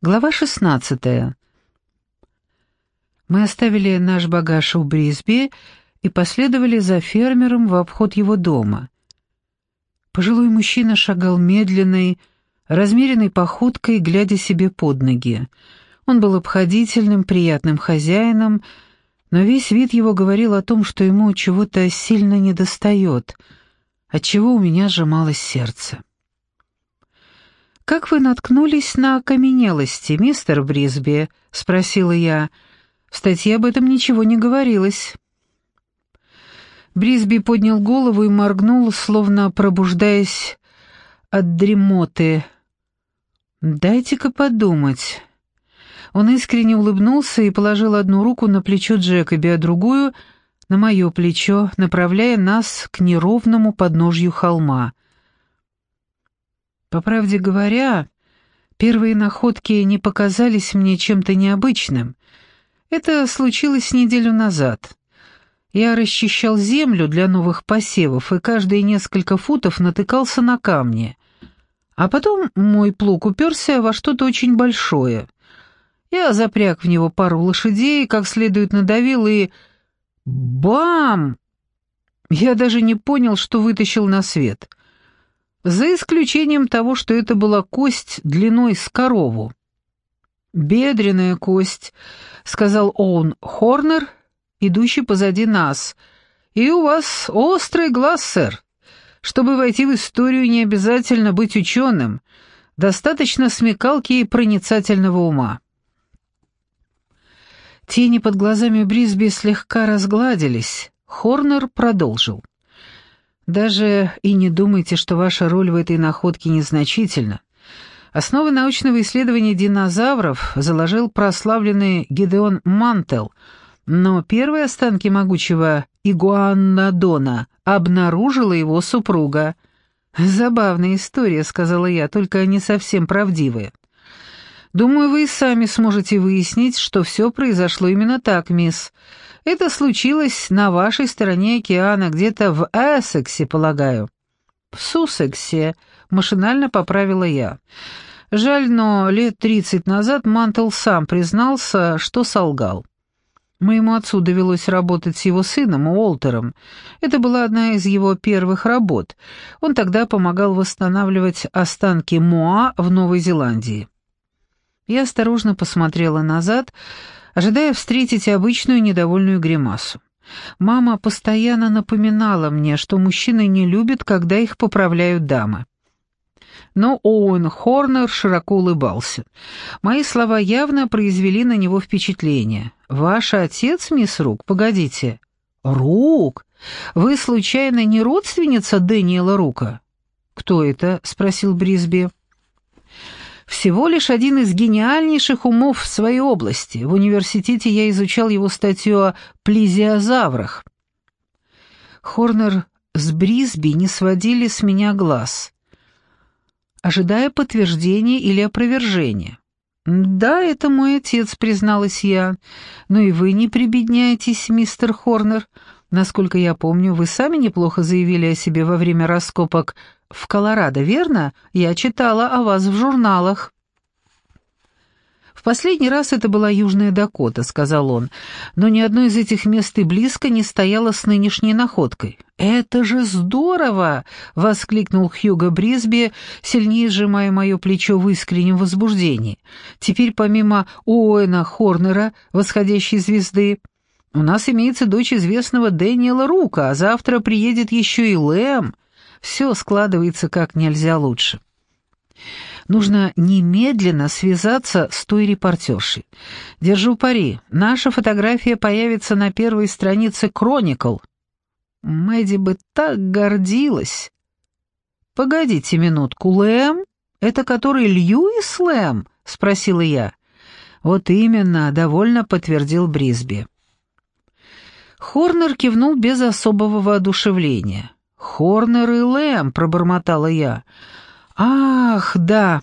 Глава 16. Мы оставили наш багаж у Брисби и последовали за фермером в обход его дома. Пожилой мужчина шагал медленной, размеренной походкой, глядя себе под ноги. Он был обходительным, приятным хозяином, но весь вид его говорил о том, что ему чего-то сильно недостает, отчего у меня сжималось сердце. «Как вы наткнулись на окаменелости, мистер Брисби?» — спросила я. «В статье об этом ничего не говорилось». Брисби поднял голову и моргнул, словно пробуждаясь от дремоты. «Дайте-ка подумать». Он искренне улыбнулся и положил одну руку на плечо Джекоби, а другую — на мое плечо, направляя нас к неровному подножью холма. По правде говоря, первые находки не показались мне чем-то необычным. Это случилось неделю назад. Я расчищал землю для новых посевов и каждые несколько футов натыкался на камни. А потом мой плуг уперся во что-то очень большое. Я запряг в него пару лошадей, как следует надавил и... Бам! Я даже не понял, что вытащил на свет. За исключением того, что это была кость длиной с корову. «Бедренная кость», — сказал Оуэн Хорнер, идущий позади нас. «И у вас острый глаз, сэр. Чтобы войти в историю, не обязательно быть ученым. Достаточно смекалки и проницательного ума». Тени под глазами Брисби слегка разгладились. Хорнер продолжил. «Даже и не думайте, что ваша роль в этой находке незначительна. Основы научного исследования динозавров заложил прославленный Гидеон Мантел, но первые останки могучего игуанодона обнаружила его супруга». «Забавная история», — сказала я, — «только не совсем правдивая». «Думаю, вы и сами сможете выяснить, что все произошло именно так, мисс. Это случилось на вашей стороне океана, где-то в Эссексе, полагаю». «В Суссексе», — машинально поправила я. Жаль, но лет 30 назад Мантел сам признался, что солгал. Моему отцу довелось работать с его сыном Уолтером. Это была одна из его первых работ. Он тогда помогал восстанавливать останки Моа в Новой Зеландии. Я осторожно посмотрела назад, ожидая встретить обычную недовольную гримасу. Мама постоянно напоминала мне, что мужчины не любят, когда их поправляют дамы. Но Оуэн Хорнер широко улыбался. Мои слова явно произвели на него впечатление. «Ваш отец, мисс Рук? Погодите». «Рук? Вы, случайно, не родственница Дэниела Рука?» «Кто это?» — спросил Брисби. «Всего лишь один из гениальнейших умов в своей области. В университете я изучал его статью о плезиозаврах». Хорнер с Брисби не сводили с меня глаз, ожидая подтверждения или опровержения. «Да, это мой отец», — призналась я. «Но и вы не прибедняйтесь, мистер Хорнер. Насколько я помню, вы сами неплохо заявили о себе во время раскопок в Колорадо, верно? Я читала о вас в журналах». «В последний раз это была Южная Дакота», — сказал он, «но ни одно из этих мест и близко не стояло с нынешней находкой». «Это же здорово!» — воскликнул Хьюго Брисби, сильнее сжимая мое плечо в искреннем возбуждении. «Теперь помимо Оуэна Хорнера, восходящей звезды, у нас имеется дочь известного Дэниела Рука, а завтра приедет еще и Лэм. Все складывается как нельзя лучше». Нужно немедленно связаться с той репортершей. Держу пари, наша фотография появится на первой странице «Кроникл». Мэдди бы так гордилась. «Погодите минутку, Лэм? Это который Льюис Лэм?» — спросила я. «Вот именно», — довольно подтвердил Брисби. Хорнер кивнул без особого воодушевления. «Хорнер и Лэм», — пробормотала я. «Ах, да.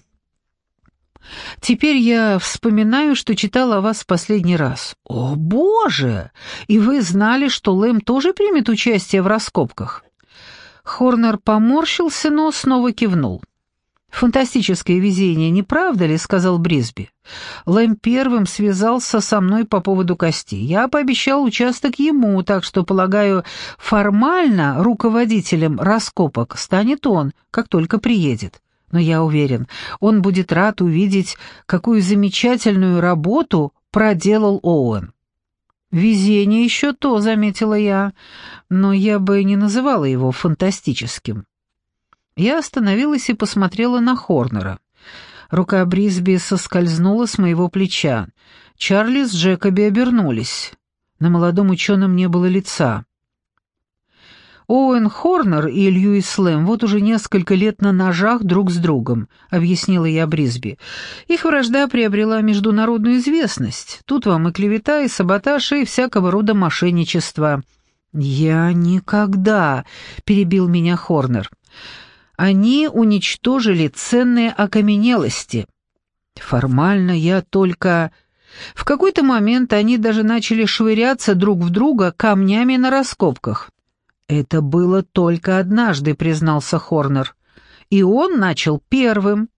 Теперь я вспоминаю, что читала о вас в последний раз». «О, Боже! И вы знали, что Лэм тоже примет участие в раскопках?» Хорнер поморщился, но снова кивнул. «Фантастическое везение, не правда ли?» — сказал Брисби. «Лэм первым связался со мной по поводу кости. Я пообещал участок ему, так что, полагаю, формально руководителем раскопок станет он, как только приедет. Но я уверен, он будет рад увидеть, какую замечательную работу проделал Оуэн». «Везение еще то», — заметила я, но я бы не называла его фантастическим. Я остановилась и посмотрела на Хорнера. Рука Брисби соскользнула с моего плеча. Чарли с Джекоби обернулись. На молодом ученом не было лица. «Оуэн Хорнер и Льюис Лэм вот уже несколько лет на ножах друг с другом», — объяснила я Брисби. «Их вражда приобрела международную известность. Тут вам и клевета, и саботаж, и всякого рода мошенничество». «Я никогда», — перебил меня Хорнер. «Они уничтожили ценные окаменелости. Формально я только...» В какой-то момент они даже начали швыряться друг в друга камнями на раскопках. «Это было только однажды», — признался Хорнер. «И он начал первым».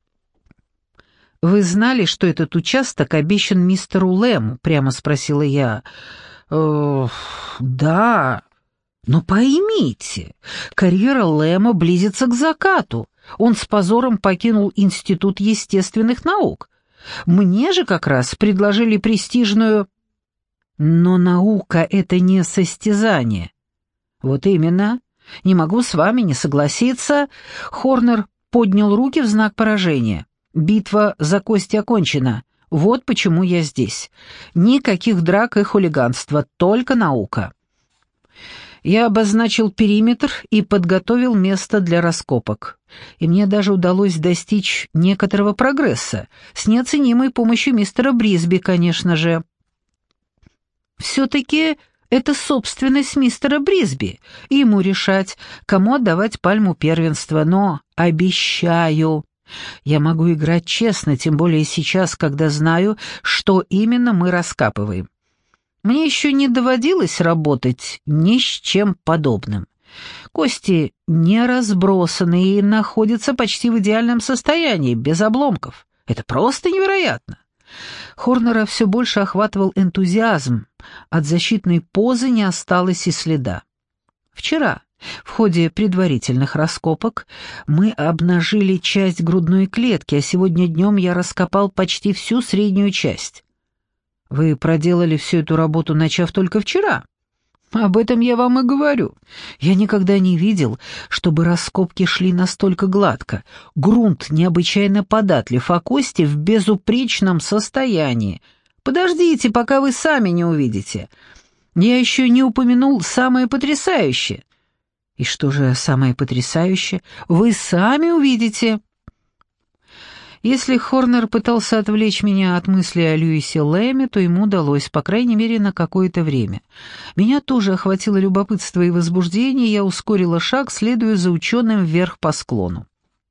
«Вы знали, что этот участок обещан мистеру Лэму?» — прямо спросила я. «Да. Но поймите, карьера Лэма близится к закату. Он с позором покинул Институт естественных наук. Мне же как раз предложили престижную... Но наука — это не состязание». «Вот именно. Не могу с вами не согласиться». Хорнер поднял руки в знак поражения. «Битва за кости окончена. Вот почему я здесь. Никаких драк и хулиганства, только наука». Я обозначил периметр и подготовил место для раскопок. И мне даже удалось достичь некоторого прогресса, с неоценимой помощью мистера Брисби, конечно же. Все-таки это собственность мистера Брисби, и ему решать, кому отдавать пальму первенства, но обещаю, я могу играть честно, тем более сейчас, когда знаю, что именно мы раскапываем. Мне еще не доводилось работать ни с чем подобным. Кости не разбросаны и находятся почти в идеальном состоянии, без обломков. Это просто невероятно. Хорнера все больше охватывал энтузиазм. От защитной позы не осталось и следа. Вчера, в ходе предварительных раскопок, мы обнажили часть грудной клетки, а сегодня днем я раскопал почти всю среднюю часть. Вы проделали всю эту работу, начав только вчера? Об этом я вам и говорю. Я никогда не видел, чтобы раскопки шли настолько гладко. Грунт необычайно податлив, а кости в безупречном состоянии. Подождите, пока вы сами не увидите. Я еще не упомянул самое потрясающее. И что же самое потрясающее? Вы сами увидите. Если Хорнер пытался отвлечь меня от мысли о Льюисе Лэме, то ему удалось, по крайней мере, на какое-то время. Меня тоже охватило любопытство и возбуждение, и я ускорила шаг, следуя за ученым вверх по склону.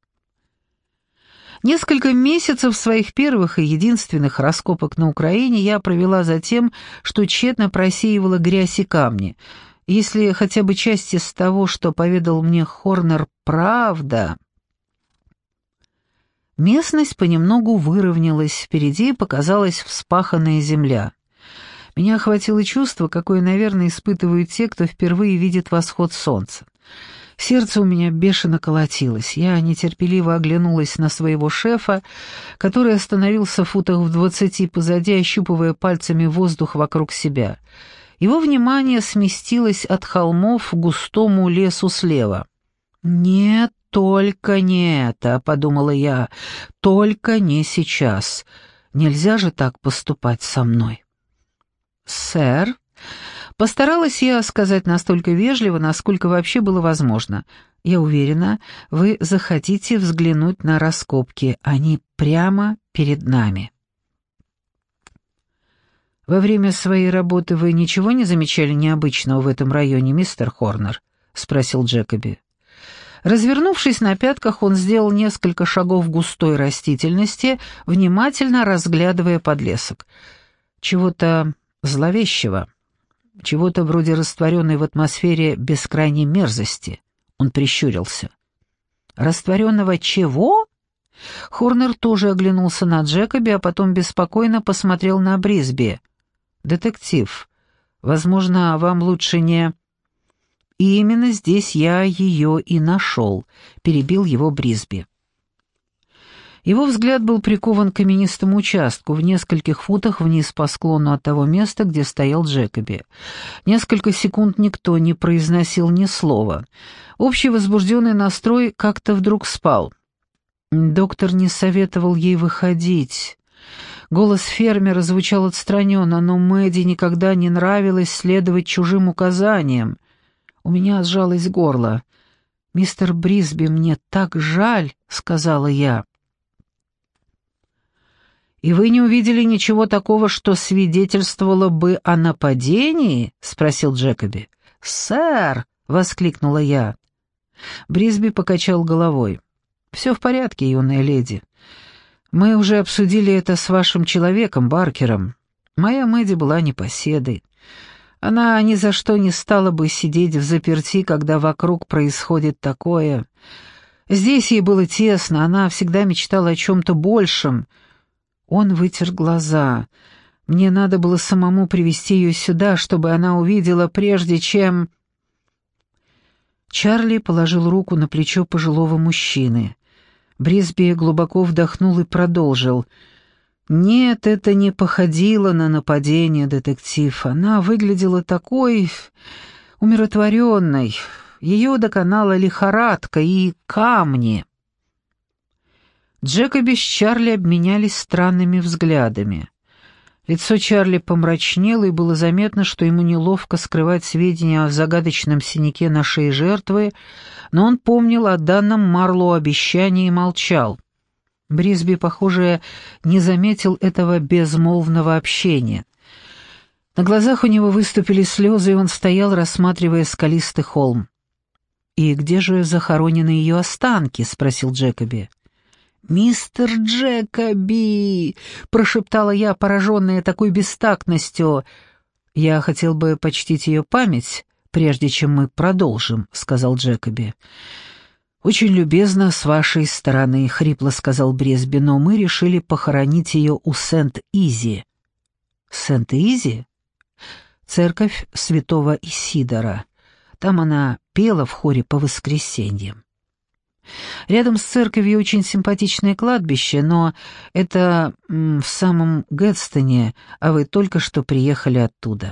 Несколько месяцев своих первых и единственных раскопок на Украине я провела за тем, что тщетно просеивала грязь и камни. Если хотя бы часть из того, что поведал мне Хорнер, правда... Местность понемногу выровнялась, впереди показалась вспаханная земля. Меня охватило чувство, какое, наверное, испытывают те, кто впервые видит восход солнца. Сердце у меня бешено колотилось. Я нетерпеливо оглянулась на своего шефа, который остановился в футах в 20 позади, ощупывая пальцами воздух вокруг себя. Его внимание сместилось от холмов к густому лесу слева. «Нет, только не это», — подумала я, — «только не сейчас. Нельзя же так поступать со мной». «Сэр», — постаралась я сказать настолько вежливо, насколько вообще было возможно, — «я уверена, вы захотите взглянуть на раскопки, они прямо перед нами». «Во время своей работы вы ничего не замечали необычного в этом районе, мистер Хорнер?» — спросил Джекоби. Развернувшись на пятках, он сделал несколько шагов в густой растительности, внимательно разглядывая подлесок. Чего-то зловещего, чего-то вроде растворенной в атмосфере бескрайней мерзости. Он прищурился. «Растворенного чего?» Хорнер тоже оглянулся на Джекоби, а потом беспокойно посмотрел на Брисби. «Детектив, возможно, вам лучше не...» «И именно здесь я ее и нашел», — перебил его Брисби. Его взгляд был прикован к каменистому участку в нескольких футах вниз по склону от того места, где стоял Джекоби. Несколько секунд никто не произносил ни слова. Общий возбужденный настрой как-то вдруг спал. Доктор не советовал ей выходить. Голос фермера звучал отстраненно, но Мэдди никогда не нравилось следовать чужим указаниям. У меня сжалось горло. «Мистер Брисби, мне так жаль», — сказала я. «И вы не увидели ничего такого, что свидетельствовало бы о нападении?» — спросил Джекоби. «Сэр!» — воскликнула я. Брисби покачал головой. «Все в порядке, юная леди. Мы уже обсудили это с вашим человеком, Баркером. Моя Мэдди была непоседой. Она ни за что не стала бы сидеть взаперти, когда вокруг происходит такое. Здесь ей было тесно, она всегда мечтала о чем-то большем». Он вытер глаза. Мне надо было самому привести ее сюда, чтобы она увидела, прежде чем... Чарли положил руку на плечо пожилого мужчины. Брисби глубоко вдохнул и продолжил. «Нет, это не походило на нападение, детектив. Она выглядела такой... умиротворенной. Ее доконала лихорадка и камни». Джекоби с Чарли обменялись странными взглядами. Лицо Чарли помрачнело, и было заметно, что ему неловко скрывать сведения о загадочном синяке на шее жертвы, но он помнил о данном Марлоу обещании и молчал. Брисби, похоже, не заметил этого безмолвного общения. На глазах у него выступили слезы, и он стоял, рассматривая скалистый холм. «И где же захоронены ее останки?» — спросил Джекоби. «Мистер Джекоби!» — прошептала я, пораженная такой бестактностью. «Я хотел бы почтить ее память, прежде чем мы продолжим», — сказал Джекоби. «Очень любезно с вашей стороны», — хрипло сказал Брисби, «но мы решили похоронить ее у Сент-Изи». «Сент-Изи?» «Церковь святого Исидора. Там она пела в хоре по воскресеньям. Рядом с церковью очень симпатичное кладбище, но это в самом Гэдстоне, а вы только что приехали оттуда».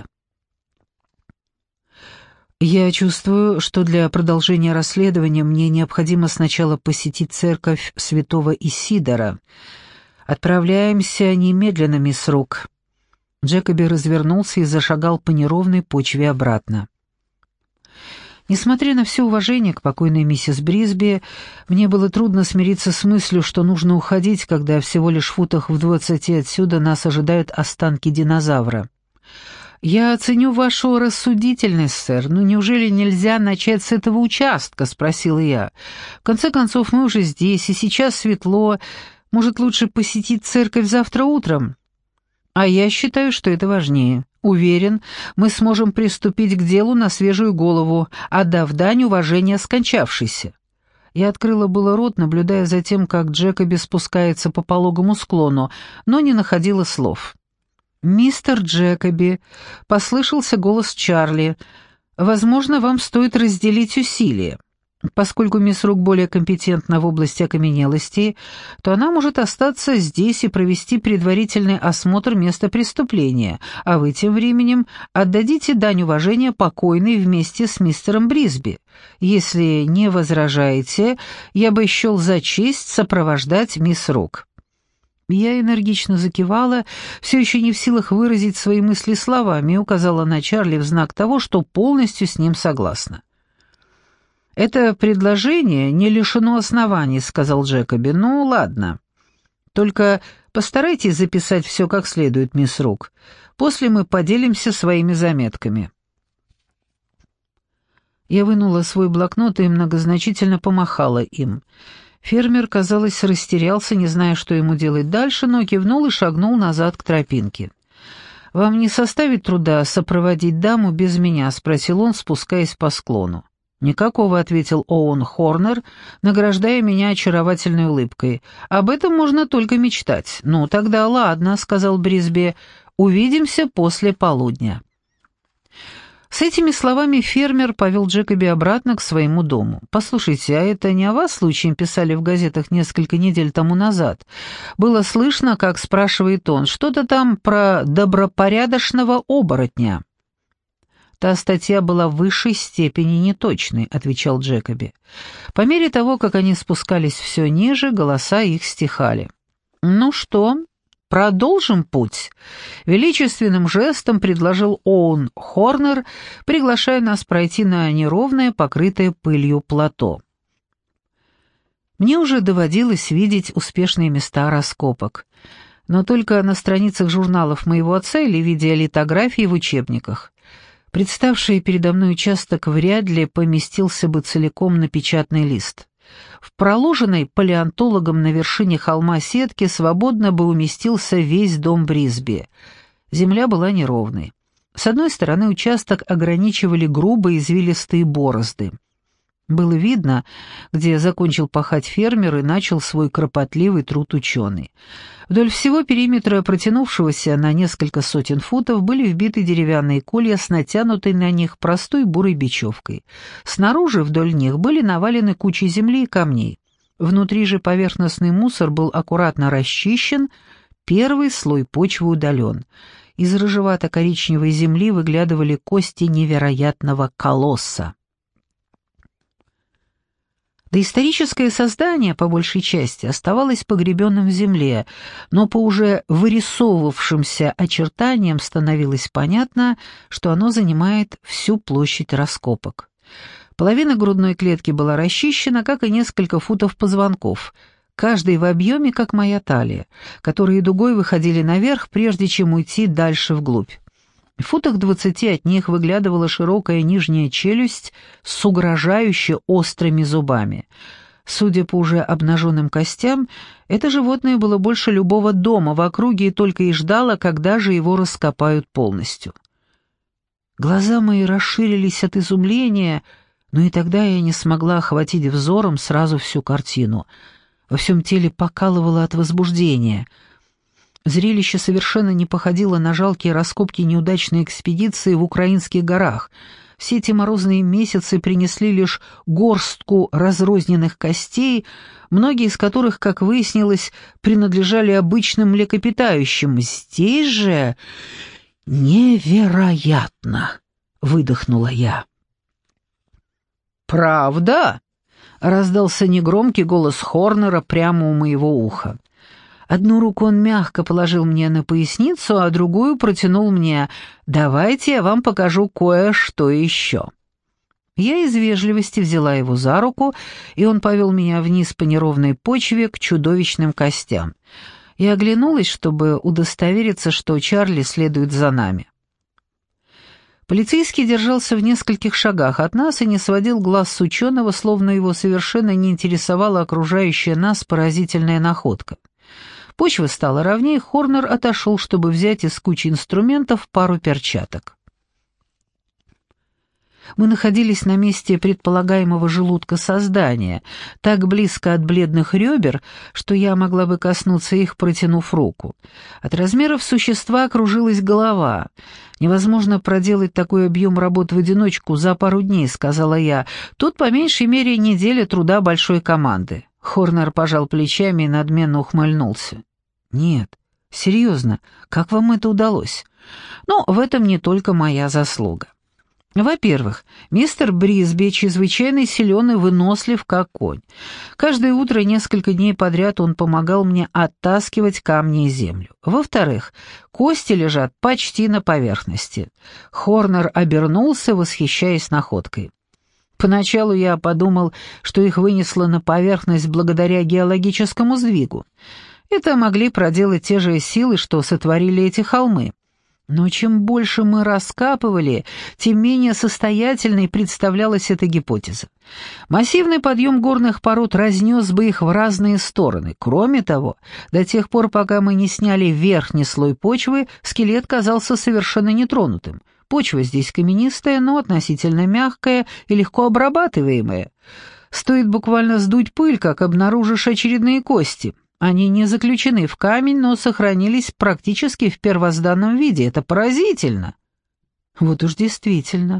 «Я чувствую, что для продолжения расследования мне необходимо сначала посетить церковь святого Исидора. Отправляемся немедленно, мисс Рук». Джекоби развернулся и зашагал по неровной почве обратно. Несмотря на все уважение к покойной миссис Брисби, мне было трудно смириться с мыслью, что нужно уходить, когда всего лишь в футах в 20 отсюда нас ожидают останки динозавра. «Я оценю вашу рассудительность, сэр, но неужели нельзя начать с этого участка?» — спросила я. «В конце концов, мы уже здесь, и сейчас светло. Может, лучше посетить церковь завтра утром?» «А я считаю, что это важнее. Уверен, мы сможем приступить к делу на свежую голову, отдав дань уважения скончавшейся». Я открыла было рот, наблюдая за тем, как Джекоби спускается по пологому склону, но не находила слов. «Мистер Джекоби», — послышался голос Чарли, — «возможно, вам стоит разделить усилия. Поскольку мисс Рук более компетентна в области окаменелостей, то она может остаться здесь и провести предварительный осмотр места преступления, а вы тем временем отдадите дань уважения покойной вместе с мистером Брисби. Если не возражаете, я бы счел за честь сопровождать мисс Рук». Я энергично закивала, все еще не в силах выразить свои мысли словами, и указала на Чарли в знак того, что полностью с ним согласна. «Это предложение не лишено оснований», — сказал Джекоби. «Ну, ладно. Только постарайтесь записать все как следует, мисс Рук. После мы поделимся своими заметками». Я вынула свой блокнот и многозначительно помахала им. Фермер, казалось, растерялся, не зная, что ему делать дальше, но кивнул и шагнул назад к тропинке. «Вам не составит труда сопроводить даму без меня?» — спросил он, спускаясь по склону. «Никакого», — ответил Оуэн Хорнер, награждая меня очаровательной улыбкой. «Об этом можно только мечтать». «Ну, тогда ладно», — сказал Брисби, — «увидимся после полудня». С этими словами фермер повел Джекоби обратно к своему дому. «Послушайте, а это не о вас случаем писали в газетах несколько недель тому назад? Было слышно, как спрашивает он, что-то там про добропорядочного оборотня». «Та статья была в высшей степени неточной», — отвечал Джекоби. По мере того, как они спускались все ниже, голоса их стихали. «Ну что, продолжим путь?» — величественным жестом предложил Оуэн Хорнер, приглашая нас пройти на неровное, покрытое пылью плато. Мне уже доводилось видеть успешные места раскопок, но только на страницах журналов моего отца или в виде литографий в учебниках. Представший передо мной участок вряд ли поместился бы целиком на печатный лист. В проложенной палеонтологом на вершине холма сетке свободно бы уместился весь дом Брисби. Земля была неровной. С одной стороны участок ограничивали грубые извилистые борозды. Было видно, где закончил пахать фермер и начал свой кропотливый труд ученый. Вдоль всего периметра, протянувшегося на несколько сотен футов, были вбиты деревянные колья с натянутой на них простой бурой бечевкой. Снаружи вдоль них были навалены кучи земли и камней. Внутри же поверхностный мусор был аккуратно расчищен, первый слой почвы удален. Из рыжевато-коричневой земли выглядывали кости невероятного колосса. Доисторическое создание, по большей части, оставалось погребенным в земле, но по уже вырисовывавшимся очертаниям становилось понятно, что оно занимает всю площадь раскопок. Половина грудной клетки была расчищена, как и несколько футов позвонков, каждый в объеме, как моя талия, которые дугой выходили наверх, прежде чем уйти дальше вглубь. В футах 20 от них выглядывала широкая нижняя челюсть с угрожающе острыми зубами. Судя по уже обнаженным костям, это животное было больше любого дома в округе и только и ждало, когда же его раскопают полностью. Глаза мои расширились от изумления, но и тогда я не смогла охватить взором сразу всю картину. Во всем теле покалывало от возбуждения — зрелище совершенно не походило на жалкие раскопки неудачной экспедиции в украинских горах. Все эти морозные месяцы принесли лишь горстку разрозненных костей, многие из которых, как выяснилось, принадлежали обычным млекопитающим. Здесь же невероятно, выдохнула я. «Правда?» — раздался негромкий голос Хорнера прямо у моего уха. Одну руку он мягко положил мне на поясницу, а другую протянул мне. «Давайте я вам покажу кое-что еще». Я из вежливости взяла его за руку, и он повел меня вниз по неровной почве к чудовищным костям. Я оглянулась, чтобы удостовериться, что Чарли следует за нами. Полицейский держался в нескольких шагах от нас и не сводил глаз с ученого, словно его совершенно не интересовала окружающая нас поразительная находка. Почва стала ровнее, Хорнер отошел, чтобы взять из кучи инструментов пару перчаток. Мы находились на месте предполагаемого желудка создания, так близко от бледных ребер, что я могла бы коснуться их, протянув руку. От размеров существа кружилась голова. «Невозможно проделать такой объем работ в одиночку за пару дней», — сказала я. «Тут по меньшей мере неделя труда большой команды». Хорнер пожал плечами и надменно ухмыльнулся. «Нет, серьезно, как вам это удалось? Но в этом не только моя заслуга. Во-первых, мистер Брисби чрезвычайно силен и вынослив, как конь. Каждое утро несколько дней подряд он помогал мне оттаскивать камни и землю. Во-вторых, кости лежат почти на поверхности». Хорнер обернулся, восхищаясь находкой. Поначалу я подумал, что их вынесло на поверхность благодаря геологическому сдвигу. Это могли проделать те же силы, что сотворили эти холмы. Но чем больше мы раскапывали, тем менее состоятельной представлялась эта гипотеза. Массивный подъем горных пород разнес бы их в разные стороны. Кроме того, до тех пор, пока мы не сняли верхний слой почвы, скелет казался совершенно нетронутым. Почва здесь каменистая, но относительно мягкая и легко обрабатываемая. Стоит буквально сдуть пыль, как обнаружишь очередные кости. Они не заключены в камень, но сохранились практически в первозданном виде. Это поразительно. Вот уж действительно.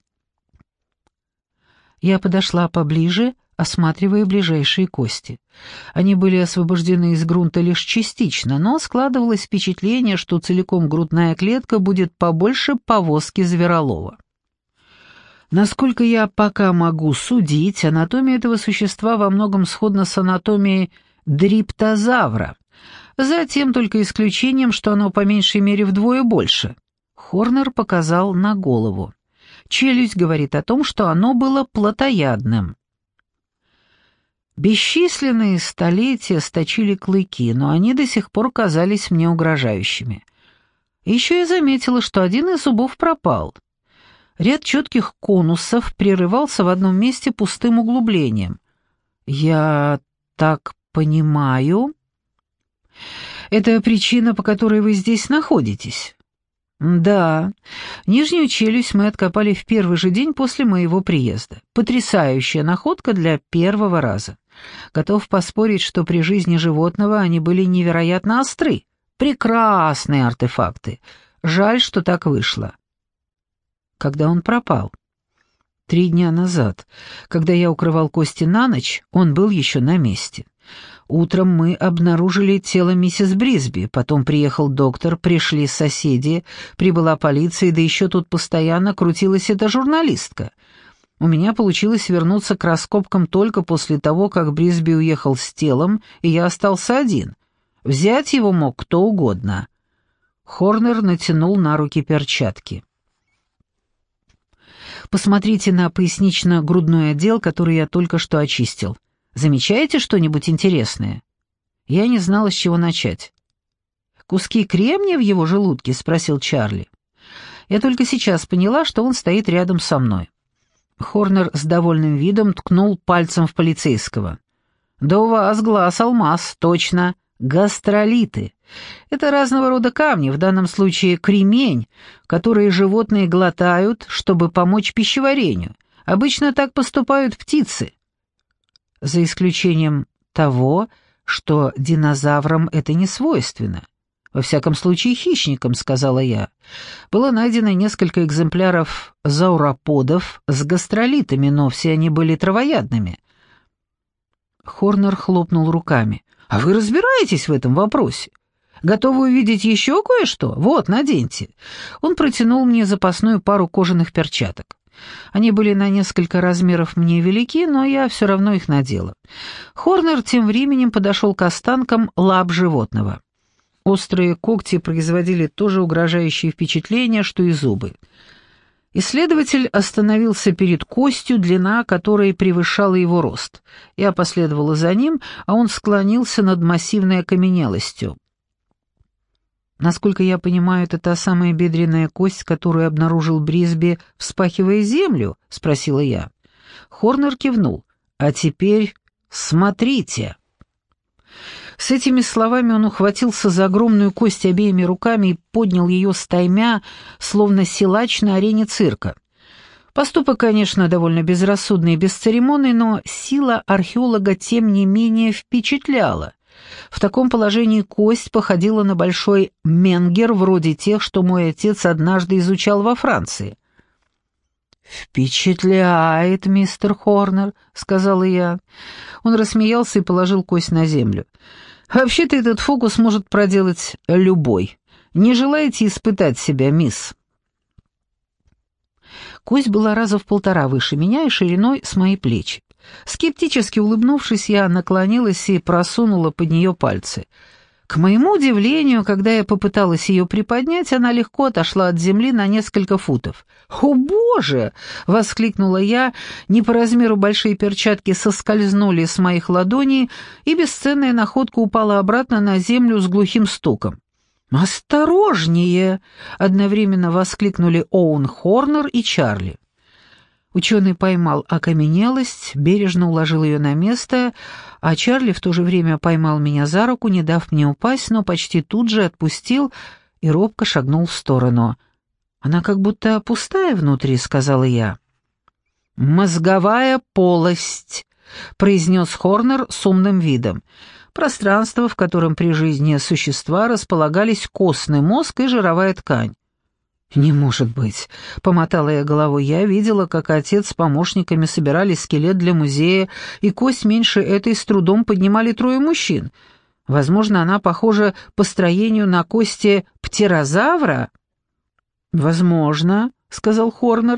Я подошла поближе, осматривая ближайшие кости. Они были освобождены из грунта лишь частично, но складывалось впечатление, что целиком грудная клетка будет побольше повозки зверолова. Насколько я пока могу судить, анатомия этого существа во многом сходна с анатомией дриптозавра, за тем только исключением, что оно по меньшей мере вдвое больше. Хорнер показал на голову. Челюсть говорит о том, что оно было плотоядным. Бесчисленные столетия сточили клыки, но они до сих пор казались мне угрожающими. Еще я заметила, что один из зубов пропал. Ряд четких конусов прерывался в одном месте пустым углублением. «Я так понимаю, это причина, по которой вы здесь находитесь?» «Да, нижнюю челюсть мы откопали в первый же день после моего приезда. Потрясающая находка для первого раза. Готов поспорить, что при жизни животного они были невероятно остры. Прекрасные артефакты. Жаль, что так вышло». «Когда он пропал?» 3 дня назад. Когда я укрывал кости на ночь, он был еще на месте. Утром мы обнаружили тело миссис Брисби, потом приехал доктор, пришли соседи, прибыла полиция, да еще тут постоянно крутилась эта журналистка. У меня получилось вернуться к раскопкам только после того, как Брисби уехал с телом, и я остался один. Взять его мог кто угодно. Хорнер натянул на руки перчатки. «Посмотрите на пояснично-грудной отдел, который я только что очистил. Замечаете что-нибудь интересное?» Я не знала, с чего начать. «Куски кремния в его желудке?» — спросил Чарли. Я только сейчас поняла, что он стоит рядом со мной. Хорнер с довольным видом ткнул пальцем в полицейского. «Да у вас глаз алмаз, точно. Гастролиты. Это разного рода камни, в данном случае кремень, которые животные глотают, чтобы помочь пищеварению. Обычно так поступают птицы. За исключением того, что динозаврам это не свойственно. Во всяком случае, хищникам», — сказала я. «Было найдено несколько экземпляров зауроподов с гастролитами, но все они были травоядными». Хорнер хлопнул руками. «А вы разбираетесь в этом вопросе? Готовы увидеть еще кое-что? Вот, наденьте». Он протянул мне запасную пару кожаных перчаток. Они были на несколько размеров мне велики, но я все равно их надела. Хорнер тем временем подошел к останкам лап животного. Острые когти производили то же угрожающее впечатление, что и зубы. Исследователь остановился перед костью, длина которой превышала его рост. Я последовала за ним, а он склонился над массивной окаменелостью. «Насколько я понимаю, это та самая бедренная кость, которую обнаружил Брисби, вспахивая землю?» — спросила я. Хорнер кивнул. «А теперь смотрите». С этими словами он ухватился за огромную кость обеими руками и поднял ее стаймя, словно силач на арене цирка. Поступок, конечно, довольно безрассудный и бесцеремонный, но сила археолога тем не менее впечатляла. В таком положении кость походила на большой менгер, вроде тех, что мой отец однажды изучал во Франции. «Впечатляет, мистер Хорнер», — сказала я. Он рассмеялся и положил кость на землю. «Вообще-то этот фокус может проделать любой. Не желаете испытать себя, мисс?» Кость была раза в 1,5 выше меня и шириной с мои плечи. Скептически улыбнувшись, я наклонилась и просунула под нее пальцы. К моему удивлению, когда я попыталась ее приподнять, она легко отошла от земли на несколько футов. «О, Боже!» — воскликнула я, не по размеру большие перчатки соскользнули с моих ладоней, и бесценная находка упала обратно на землю с глухим стуком. «Осторожнее!» — одновременно воскликнули Оуэн Хорнер и Чарли. Ученый поймал окаменелость, бережно уложил ее на место, а Чарли в то же время поймал меня за руку, не дав мне упасть, но почти тут же отпустил и робко шагнул в сторону. «Она как будто пустая внутри», — сказала я. «Мозговая полость», — произнес Хорнер с умным видом. «Пространство, в котором при жизни существа располагались костный мозг и жировая ткань». «Не может быть», — помотала я головой. «Я видела, как отец с помощниками собирали скелет для музея, и кость меньше этой с трудом поднимали трое мужчин. Возможно, она похожа по строению на кости птерозавра?» «Возможно», — сказал Хорнер.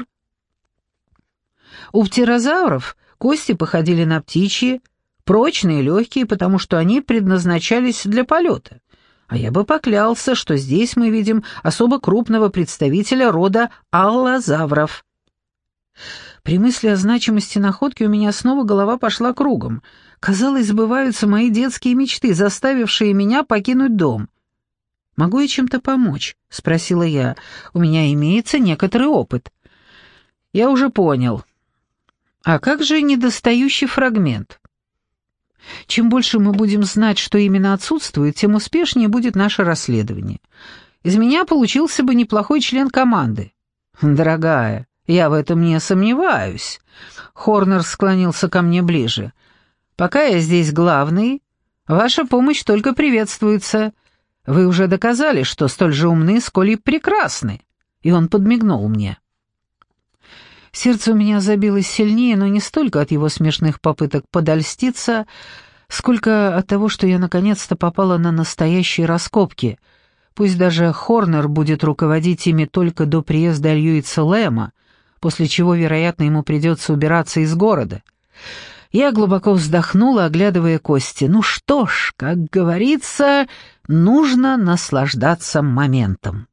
«У птерозавров кости походили на птичьи, прочные и легкие, потому что они предназначались для полета. А я бы поклялся, что здесь мы видим особо крупного представителя рода аллозавров». При мысли о значимости находки у меня снова голова пошла кругом. Казалось, сбываются мои детские мечты, заставившие меня покинуть дом. «Могу я чем-то помочь?» — спросила я. «У меня имеется некоторый опыт». «Я уже понял. А как же недостающий фрагмент?» «Чем больше мы будем знать, что именно отсутствует, тем успешнее будет наше расследование. Из меня получился бы неплохой член команды». «Дорогая, я в этом не сомневаюсь». Хорнер склонился ко мне ближе. «Пока я здесь главный, ваша помощь только приветствуется. Вы уже доказали, что столь же умны, сколь и прекрасны». И он подмигнул мне. Сердце у меня забилось сильнее, но не столько от его смешных попыток подольститься, сколько от того, что я наконец-то попала на настоящие раскопки. Пусть даже Хорнер будет руководить ими только до приезда Льюиса Лэма, после чего, вероятно, ему придется убираться из города. Я глубоко вздохнула, оглядывая кости. Ну что ж, как говорится, нужно наслаждаться моментом.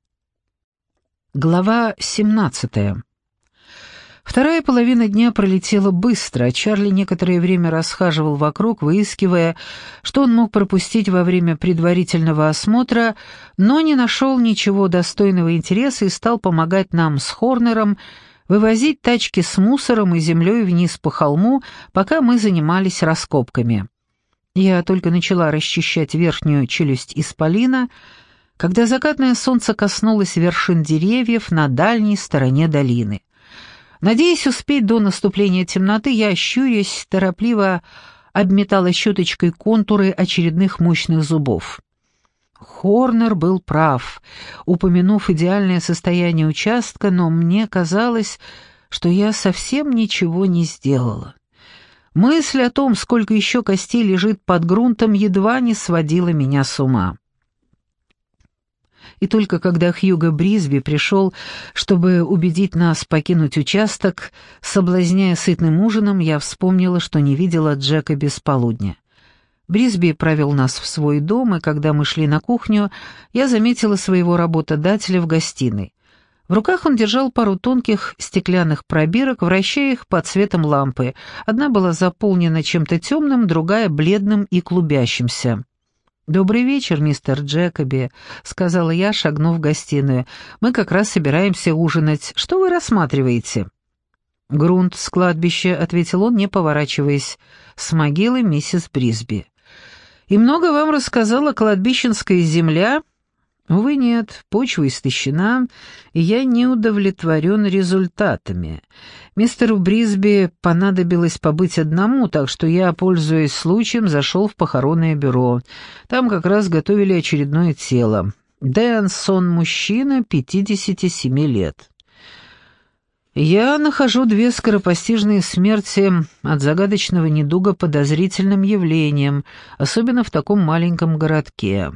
Глава 17. Вторая половина дня пролетела быстро, а Чарли некоторое время расхаживал вокруг, выискивая, что он мог пропустить во время предварительного осмотра, но не нашел ничего достойного интереса и стал помогать нам с Хорнером вывозить тачки с мусором и землей вниз по холму, пока мы занимались раскопками. Я только начала расчищать верхнюю челюсть исполина, когда закатное солнце коснулось вершин деревьев на дальней стороне долины. Надеясь успеть до наступления темноты, я, щурясь, торопливо обметала щеточкой контуры очередных мощных зубов. Хорнер был прав, упомянув идеальное состояние участка, но мне казалось, что я совсем ничего не сделала. Мысль о том, сколько еще костей лежит под грунтом, едва не сводила меня с ума. И только когда Хьюго Брисби пришел, чтобы убедить нас покинуть участок, соблазняя сытным ужином, я вспомнила, что не видела Джека без полудня. Брисби провел нас в свой дом, и когда мы шли на кухню, я заметила своего работодателя в гостиной. В руках он держал пару тонких стеклянных пробирок, вращая их под светом лампы. Одна была заполнена чем-то темным, другая — бледным и клубящимся. «Добрый вечер, мистер Джекоби», — сказала я, шагнув в гостиную. «Мы как раз собираемся ужинать. Что вы рассматриваете?» «Грунт с кладбища», — ответил он, не поворачиваясь, — «с могилы миссис Брисби». «И много вам рассказала кладбищенская земля?» «Увы, нет, почва истощена, и я не удовлетворен результатами. Мистеру Брисби понадобилось побыть одному, так что я, пользуясь случаем, зашел в похоронное бюро. Там как раз готовили очередное тело. Дэнсон, мужчина, 57 лет. Я нахожу две скоропостижные смерти от загадочного недуга подозрительным явлением, особенно в таком маленьком городке.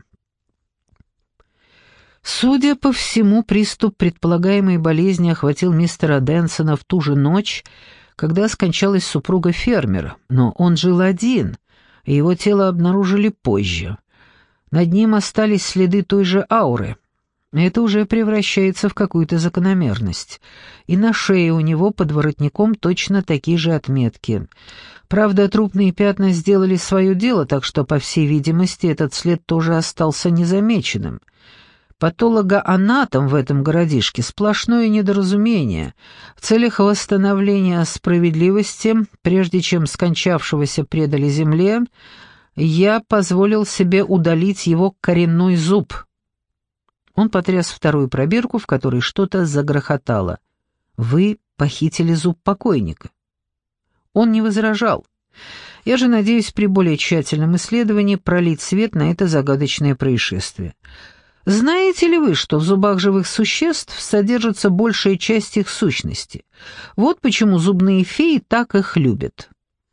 Судя по всему, приступ предполагаемой болезни охватил мистера Дэнсона в ту же ночь, когда скончалась супруга фермера, но он жил один, и его тело обнаружили позже. Над ним остались следы той же ауры. Это уже превращается в какую-то закономерность. И на шее у него под воротником точно такие же отметки. Правда, трупные пятна сделали свое дело, так что, по всей видимости, этот след тоже остался незамеченным. Патологоанатом в этом городишке — сплошное недоразумение. В целях восстановления справедливости, прежде чем скончавшегося предали земле, я позволил себе удалить его коренной зуб. Он потряс вторую пробирку, в которой что-то загрохотало. «Вы похитили зуб покойника». Он не возражал. Я же надеюсь при более тщательном исследовании пролить свет на это загадочное происшествие. Знаете ли вы, что в зубах живых существ содержится большая часть их сущности? Вот почему зубные феи так их любят.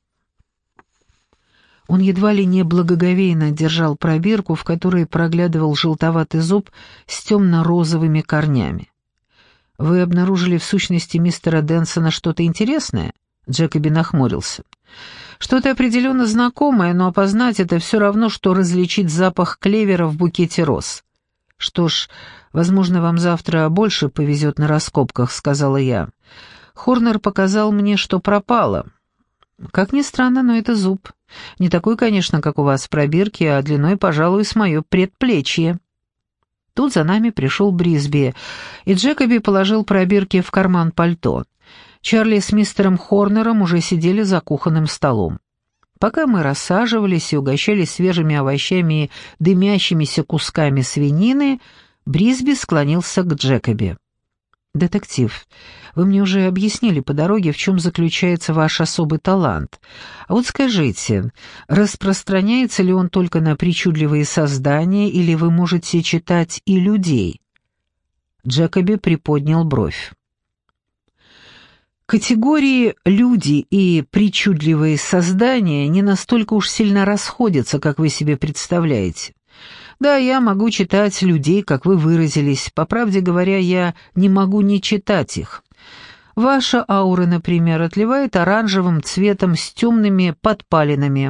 Он едва ли не благоговейно держал пробирку, в которой проглядывал желтоватый зуб с темно-розовыми корнями. «Вы обнаружили в сущности мистера Дэнсона что-то интересное?» Джекоби нахмурился. «Что-то определенно знакомое, но опознать это все равно, что различить запах клевера в букете роз». «Что ж, возможно, вам завтра больше повезет на раскопках», — сказала я. «Хорнер показал мне, что пропало. Как ни странно, но это зуб. Не такой, конечно, как у вас в пробирке, а длиной, пожалуй, с мое предплечье». Тут за нами пришел Брисби, и Джекоби положил пробирки в карман пальто. Чарли с мистером Хорнером уже сидели за кухонным столом. Пока мы рассаживались и угощались свежими овощами и дымящимися кусками свинины, Брисби склонился к Джекоби. «Детектив, вы мне уже объяснили по дороге, в чем заключается ваш особый талант. А вот скажите, распространяется ли он только на причудливые создания, или вы можете читать и людей?» Джекоби приподнял бровь. Категории «люди» и «причудливые создания» не настолько уж сильно расходятся, как вы себе представляете. Да, я могу читать людей, как вы выразились. По правде говоря, я не могу не читать их. Ваша аура, например, отливает оранжевым цветом с темными подпалинами.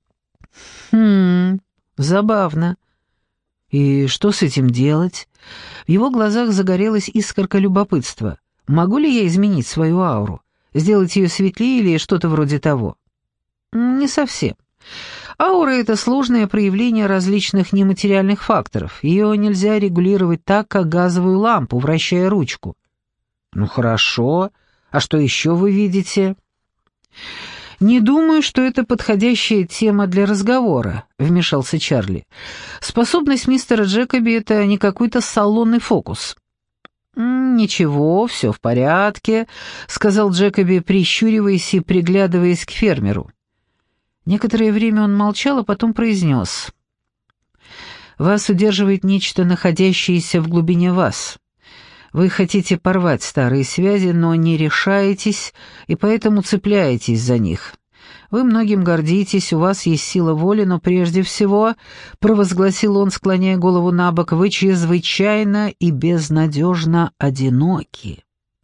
Забавно. И что с этим делать? В его глазах загорелась искорка любопытства. Могу ли я изменить свою ауру? Сделать ее светлее или что-то вроде того? Не совсем. Аура — это сложное проявление различных нематериальных факторов. Ее нельзя регулировать так, как газовую лампу, вращая ручку. Ну хорошо. А что еще вы видите? «Не думаю, что это подходящая тема для разговора», — вмешался Чарли. «Способность мистера Джекоби — это не какой-то салонный фокус». «Ничего, все в порядке», — сказал Джекоби, прищуриваясь и приглядываясь к фермеру. Некоторое время он молчал, а потом произнес: «Вас удерживает нечто, находящееся в глубине вас. Вы хотите порвать старые связи, но не решаетесь, и поэтому цепляетесь за них. Вы многим гордитесь, у вас есть сила воли, но прежде всего, — провозгласил он, склоняя голову на бок, — вы чрезвычайно и безнадежно одиноки».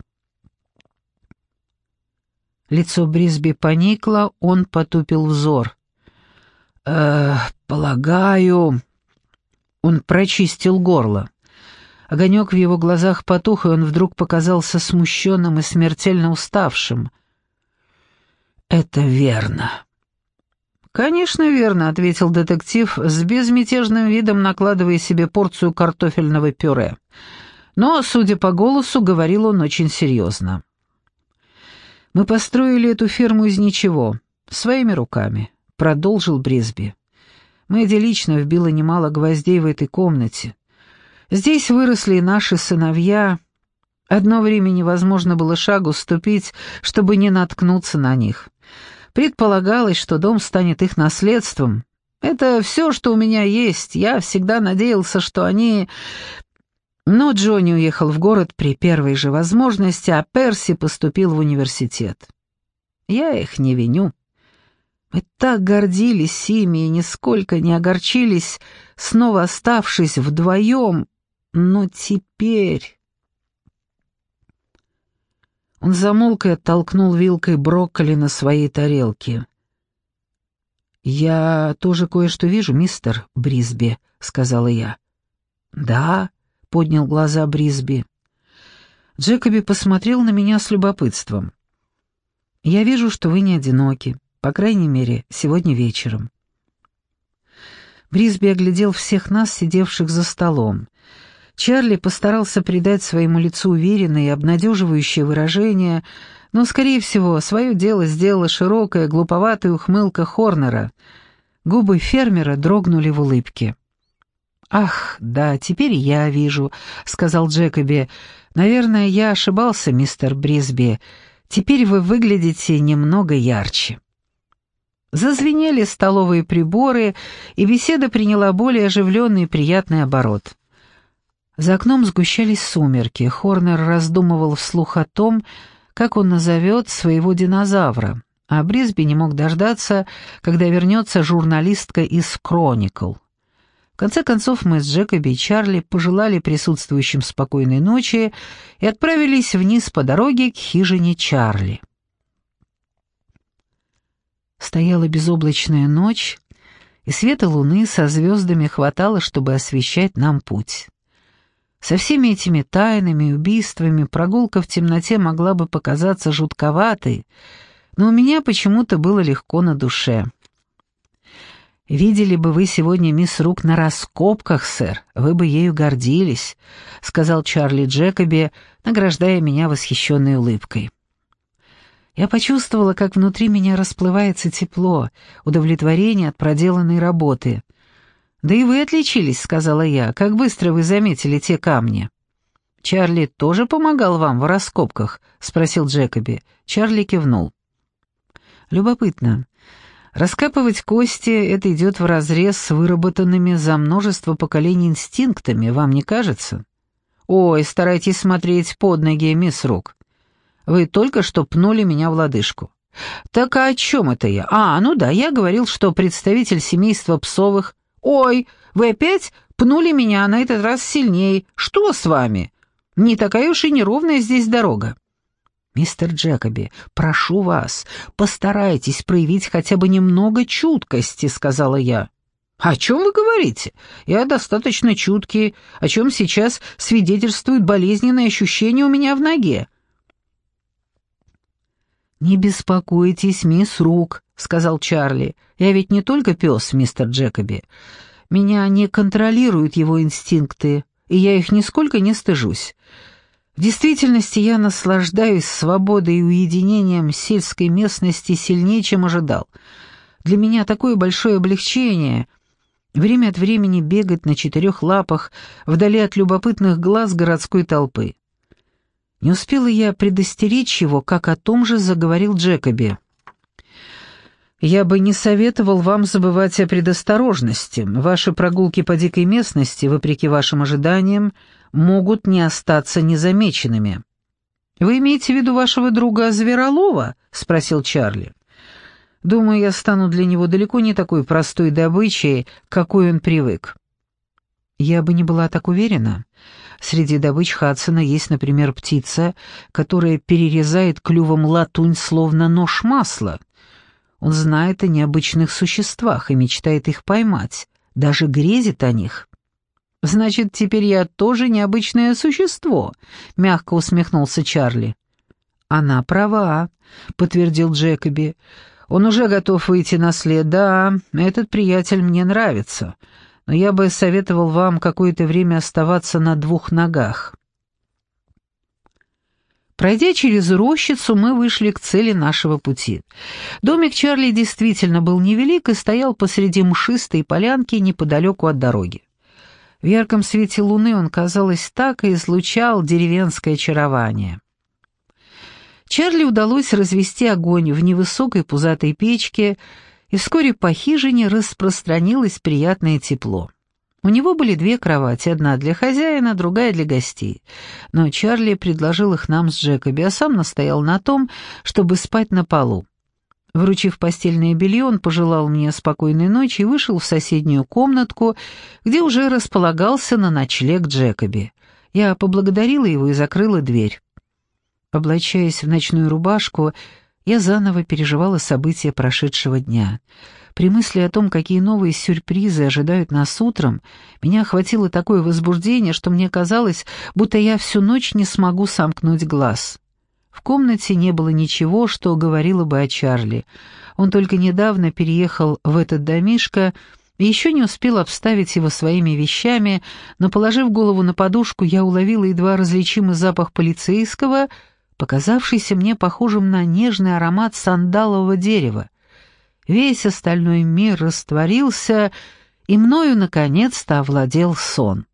Лицо Брисби поникло, он потупил взор. «Полагаю...» Он прочистил горло. Огонек в его глазах потух, и он вдруг показался смущенным и смертельно уставшим. «Это верно». «Конечно, верно», — ответил детектив, с безмятежным видом накладывая себе порцию картофельного пюре. Но, судя по голосу, говорил он очень серьезно. «Мы построили эту ферму из ничего, своими руками», — продолжил Брисби. «Мэдди лично вбила немало гвоздей в этой комнате. Здесь выросли и наши сыновья. Одно время невозможно было шагу ступить, чтобы не наткнуться на них. Предполагалось, что дом станет их наследством. Это все, что у меня есть. Я всегда надеялся, что они...» Но Джонни уехал в город при первой же возможности, а Перси поступил в университет. Я их не виню. Мы так гордились ими и нисколько не огорчились, снова оставшись вдвоем, но теперь... Он замолк и оттолкнул вилкой брокколи на своей тарелке. «Я тоже кое-что вижу, мистер Брисби», — сказала я. «Да», — поднял глаза Брисби. Джекоби посмотрел на меня с любопытством. «Я вижу, что вы не одиноки, по крайней мере, сегодня вечером». Брисби оглядел всех нас, сидевших за столом. Чарли постарался придать своему лицу уверенное и обнадеживающее выражение, но, скорее всего, свое дело сделала широкая, глуповатая ухмылка Хорнера. Губы фермера дрогнули в улыбке. «Ах, да, теперь я вижу», — сказал Джекоби. «Наверное, я ошибался, мистер Брисби. Теперь вы выглядите немного ярче». Зазвенели столовые приборы, и беседа приняла более оживленный и приятный оборот. За окном сгущались сумерки. Хорнер раздумывал вслух о том, как он назовет своего динозавра, а Брисби не мог дождаться, когда вернется журналистка из «Кроникл». В конце концов мы с Джекоби и Чарли пожелали присутствующим спокойной ночи и отправились вниз по дороге к хижине Чарли. Стояла безоблачная ночь, и света луны со звездами хватало, чтобы освещать нам путь. Со всеми этими тайнами и убийствами прогулка в темноте могла бы показаться жутковатой, но у меня почему-то было легко на душе. «Видели бы вы сегодня мисс Рук на раскопках, сэр, вы бы ею гордились», — сказал Чарли Джекоби, награждая меня восхищенной улыбкой. Я почувствовала, как внутри меня расплывается тепло, удовлетворение от проделанной работы. «Да и вы отличились», — сказала я, — «как быстро вы заметили те камни». «Чарли тоже помогал вам в раскопках?» — спросил Джекоби. Чарли кивнул. «Любопытно. Раскапывать кости — это идет вразрез с выработанными за множество поколений инстинктами, вам не кажется? Ой, старайтесь смотреть под ноги, мисс Рук. Вы только что пнули меня в лодыжку. Так а о чем это я? Ну да, я говорил, что представитель семейства Псовых... Ой, вы опять пнули меня, на этот раз сильнее. Что с вами? Не такая уж и неровная здесь дорога. «Мистер Джекоби, прошу вас, постарайтесь проявить хотя бы немного чуткости», — сказала я. «О чем вы говорите? Я достаточно чуткий, о чем сейчас свидетельствует болезненное ощущение у меня в ноге». «Не беспокойтесь, мисс Рук», — сказал Чарли. «Я ведь не только пес, мистер Джекоби. Меня не контролируют его инстинкты, и я их нисколько не стыжусь. В действительности я наслаждаюсь свободой и уединением сельской местности сильнее, чем ожидал. Для меня такое большое облегчение — время от времени бегать на 4 лапах вдали от любопытных глаз городской толпы». Не успела я предостеречь его, как о том же заговорил Джекоби. «Я бы не советовал вам забывать о предосторожности. Ваши прогулки по дикой местности, вопреки вашим ожиданиям, могут не остаться незамеченными». «Вы имеете в виду вашего друга Зверолова?» — спросил Чарли. «Думаю, я стану для него далеко не такой простой добычей, какой он привык». Я бы не была так уверена. Среди добыч Хадсона есть, например, птица, которая перерезает клювом латунь, словно нож масла. Он знает о необычных существах и мечтает их поймать, даже грезит о них. «Значит, теперь я тоже необычное существо», — мягко усмехнулся Чарли. «Она права», — подтвердил Джекоби. «Он уже готов выйти на след. Да, этот приятель мне нравится, но я бы советовал вам какое-то время оставаться на 2 ногах». Пройдя через рощицу, мы вышли к цели нашего пути. Домик Чарли действительно был невелик и стоял посреди мшистой полянки неподалеку от дороги. В ярком свете луны он, казалось, так и излучал деревенское очарование. Чарли удалось развести огонь в невысокой пузатой печке, и вскоре по хижине распространилось приятное тепло. У него были 2 кровати, одна для хозяина, другая для гостей. Но Чарли предложил их нам с Джекоби, а сам настоял на том, чтобы спать на полу. Вручив постельное белье, он пожелал мне спокойной ночи и вышел в соседнюю комнатку, где уже располагался на ночлег Джекоби. Я поблагодарила его и закрыла дверь. Облачаясь в ночную рубашку, я заново переживала события прошедшего дня. При мысли о том, какие новые сюрпризы ожидают нас утром, меня охватило такое возбуждение, что мне казалось, будто я всю ночь не смогу сомкнуть глаз. В комнате не было ничего, что говорило бы о Чарли. Он только недавно переехал в этот домишко и еще не успел обставить его своими вещами, но, положив голову на подушку, я уловила едва различимый запах полицейского, показавшийся мне похожим на нежный аромат сандалового дерева. Весь остальной мир растворился, и мною наконец-то овладел сон.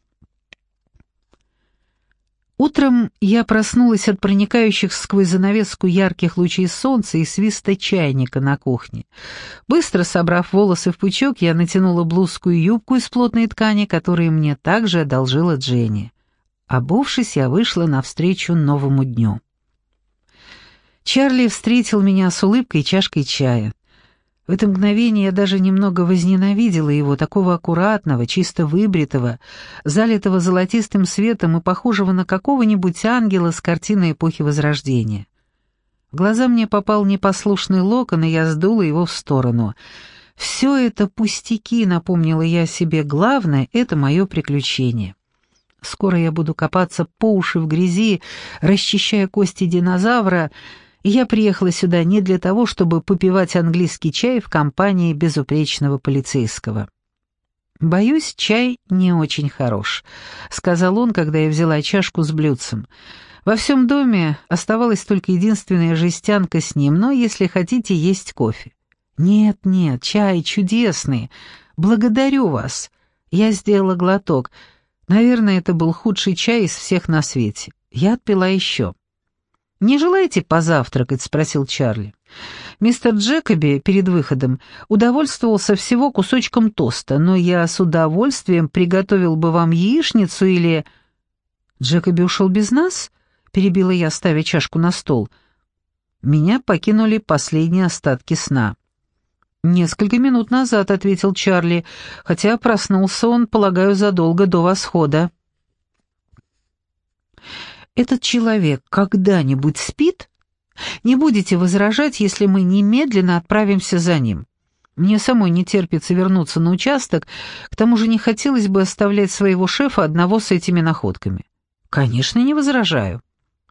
Утром я проснулась от проникающих сквозь занавеску ярких лучей солнца и свиста чайника на кухне. Быстро собрав волосы в пучок, я натянула блузку и юбку из плотной ткани, которые мне также одолжила Дженни. Обувшись, я вышла навстречу новому дню. Чарли встретил меня с улыбкой и чашкой чая. В это мгновение я даже немного возненавидела его, такого аккуратного, чисто выбритого, залитого золотистым светом и похожего на какого-нибудь ангела с картины эпохи Возрождения. В глаза мне попал непослушный локон, и я сдула его в сторону. «Все это пустяки», — напомнила я себе, — «главное — это мое приключение». Скоро я буду копаться по уши в грязи, расчищая кости динозавра, и я приехала сюда не для того, чтобы попивать английский чай в компании безупречного полицейского. «Боюсь, чай не очень хорош», — сказал он, когда я взяла чашку с блюдцем. «Во всем доме оставалась только единственная жестянка с ним, но если хотите, есть кофе». «Нет, нет, чай чудесный. Благодарю вас». Я сделала глоток. Наверное, это был худший чай из всех на свете. Я отпила еще. «Не желаете позавтракать?» — спросил Чарли. Мистер Джекоби перед выходом удовольствовался всего кусочком тоста, но я с удовольствием приготовил бы вам яичницу или... «Джекоби ушел без нас?» — перебила я, ставя чашку на стол. Меня покинули последние остатки сна. «Несколько минут назад», — ответил Чарли, хотя проснулся он, полагаю, задолго до восхода. «Этот человек когда-нибудь спит? Не будете возражать, если мы немедленно отправимся за ним? Мне самой не терпится вернуться на участок, к тому же не хотелось бы оставлять своего шефа одного с этими находками». «Конечно, не возражаю».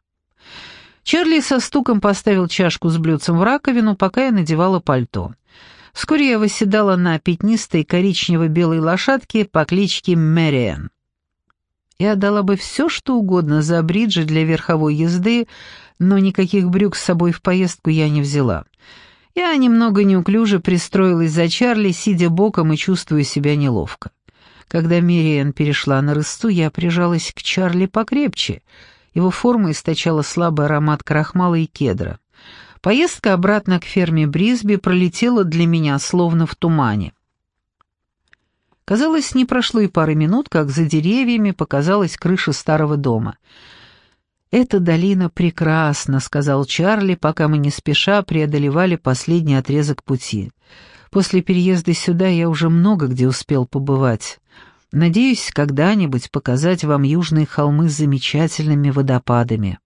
Чарли со стуком поставил чашку с блюдцем в раковину, пока я надевала пальто. Вскоре я восседала на пятнистой коричнево-белой лошадке по кличке Мэриэн. Я отдала бы все, что угодно за бриджи для верховой езды, но никаких брюк с собой в поездку я не взяла. Я немного неуклюже пристроилась за Чарли, сидя боком и чувствуя себя неловко. Когда Мэриэн перешла на рысцу, я прижалась к Чарли покрепче. Его форма источала слабый аромат крахмала и кедра. Поездка обратно к ферме Брисби пролетела для меня словно в тумане. Казалось, не прошло и пары минут, как за деревьями показалась крыша старого дома. «Эта долина прекрасна», — сказал Чарли, пока мы не спеша преодолевали последний отрезок пути. «После переезда сюда я уже много где успел побывать. Надеюсь, когда-нибудь показать вам южные холмы с замечательными водопадами».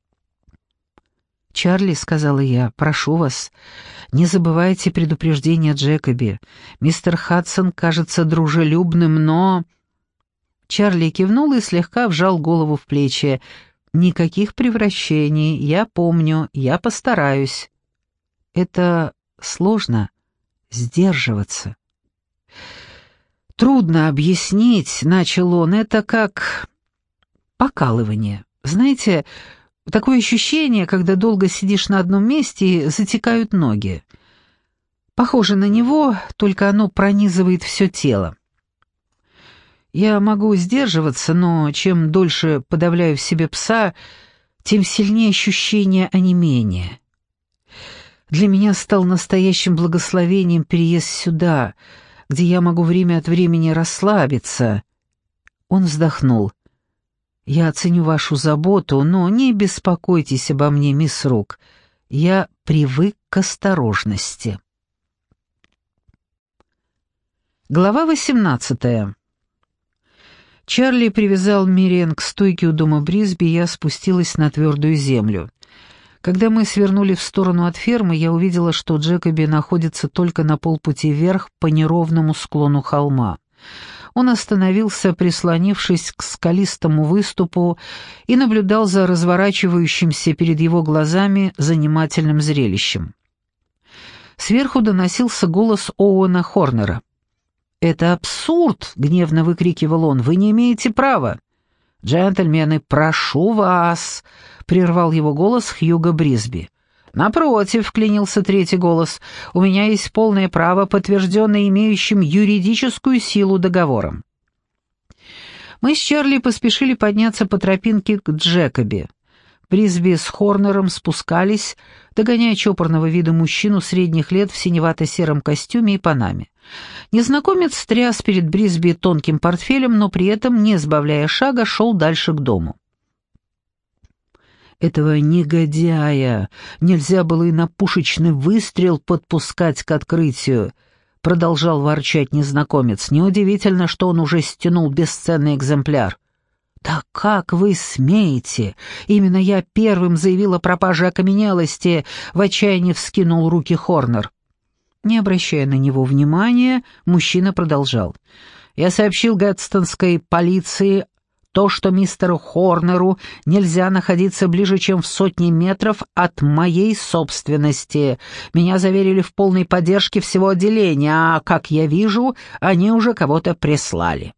«Чарли», — сказала я, — «прошу вас, не забывайте предупреждения Джекоби. Мистер Хадсон кажется дружелюбным, но...» Чарли кивнул и слегка вжал голову в плечи. «Никаких превращений, я помню, я постараюсь». «Это сложно, сдерживаться». «Трудно объяснить», — начал он, — «это как покалывание. Знаете, такое ощущение, когда долго сидишь на одном месте и затекают ноги. Похоже на него, только оно пронизывает все тело. Я могу сдерживаться, но чем дольше подавляю в себе пса, тем сильнее ощущение онемения. Для меня стал настоящим благословением переезд сюда, где я могу время от времени расслабиться». Он вздохнул. «Я оценю вашу заботу, но не беспокойтесь обо мне, мисс Рук. Я привык к осторожности». Глава 18. Чарли привязал Мэриэн к стойке у дома Брисби, и я спустилась на твердую землю. Когда мы свернули в сторону от фермы, я увидела, что Джекоби находится только на полпути вверх по неровному склону холма. Он остановился, прислонившись к скалистому выступу, и наблюдал за разворачивающимся перед его глазами занимательным зрелищем. Сверху доносился голос Оуэна Хорнера. «Это абсурд!» — гневно выкрикивал он. «Вы не имеете права!» «Джентльмены, прошу вас!» — прервал его голос Хьюго Брисби. «Напротив», — вклинился третий голос, — «у меня есть полное право, подтвержденное имеющим юридическую силу договором». Мы с Чарли поспешили подняться по тропинке к Джекоби. Брисби с Хорнером спускались, догоняя чопорного вида мужчину средних лет в синевато-сером костюме и панаме. Незнакомец тряс перед Брисби тонким портфелем, но при этом, не сбавляя шага, шел дальше к дому. Этого негодяя нельзя было и на пушечный выстрел подпускать к открытию, продолжал ворчать незнакомец. Неудивительно, что он уже стянул бесценный экземпляр. «Да как вы смеете? Именно я первым заявил о пропаже окаменелости», — в отчаянии вскинул руки Хорнер. Не обращая на него внимания, мужчина продолжал. «Я сообщил Гэдстонской полиции то, что мистеру Хорнеру нельзя находиться ближе, чем в 100 метров от моей собственности. Меня заверили в полной поддержке всего отделения, а, как я вижу, они уже кого-то прислали».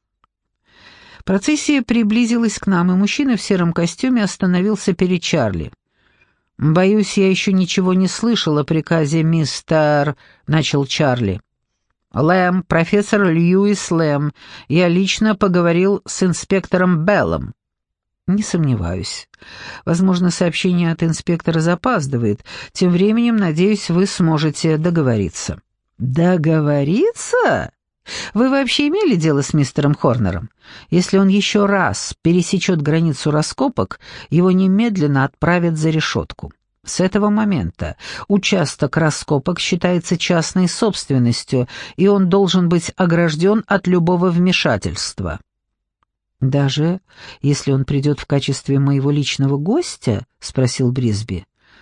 Процессия приблизилась к нам, и мужчина в сером костюме остановился перед Чарли. «Боюсь, я еще ничего не слышал о приказе, мистер...» — начал Чарли. «Лэм, профессор Льюис Лэм. Я лично поговорил с инспектором Беллом». «Не сомневаюсь. Возможно, сообщение от инспектора запаздывает. Тем временем, надеюсь, вы сможете договориться». «Договориться? Вы вообще имели дело с мистером Хорнером? Если он еще раз пересечет границу раскопок, его немедленно отправят за решетку. С этого момента участок раскопок считается частной собственностью, и он должен быть огражден от любого вмешательства». «Даже если он придет в качестве моего личного гостя?» — спросил Брисби.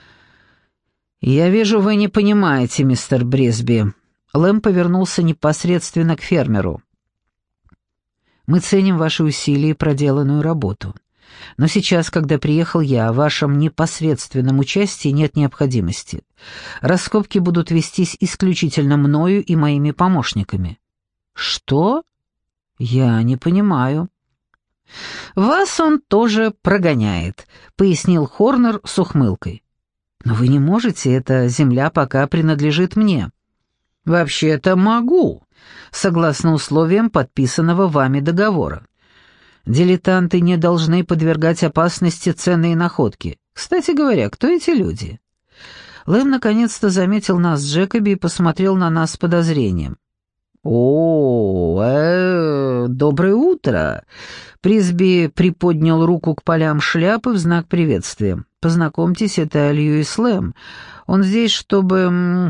«Я вижу, вы не понимаете, мистер Брисби». Лэм повернулся непосредственно к фермеру. «Мы ценим ваши усилия и проделанную работу. Но сейчас, когда приехал я, в вашем непосредственном участии нет необходимости. Раскопки будут вестись исключительно мною и моими помощниками». «Что? Я не понимаю». «Вас он тоже прогоняет», — пояснил Хорнер с ухмылкой. «Но вы не можете, эта земля пока принадлежит мне». «Вообще-то могу, согласно условиям подписанного вами договора. Дилетанты не должны подвергать опасности ценные находки. Кстати говоря, кто эти люди?» Лэм наконец-то заметил нас с Джекоби и посмотрел на нас с подозрением. Доброе утро!» Брисби приподнял руку к полям шляпы в знак приветствия. «Познакомьтесь, это Льюис Лэм. Он здесь, чтобы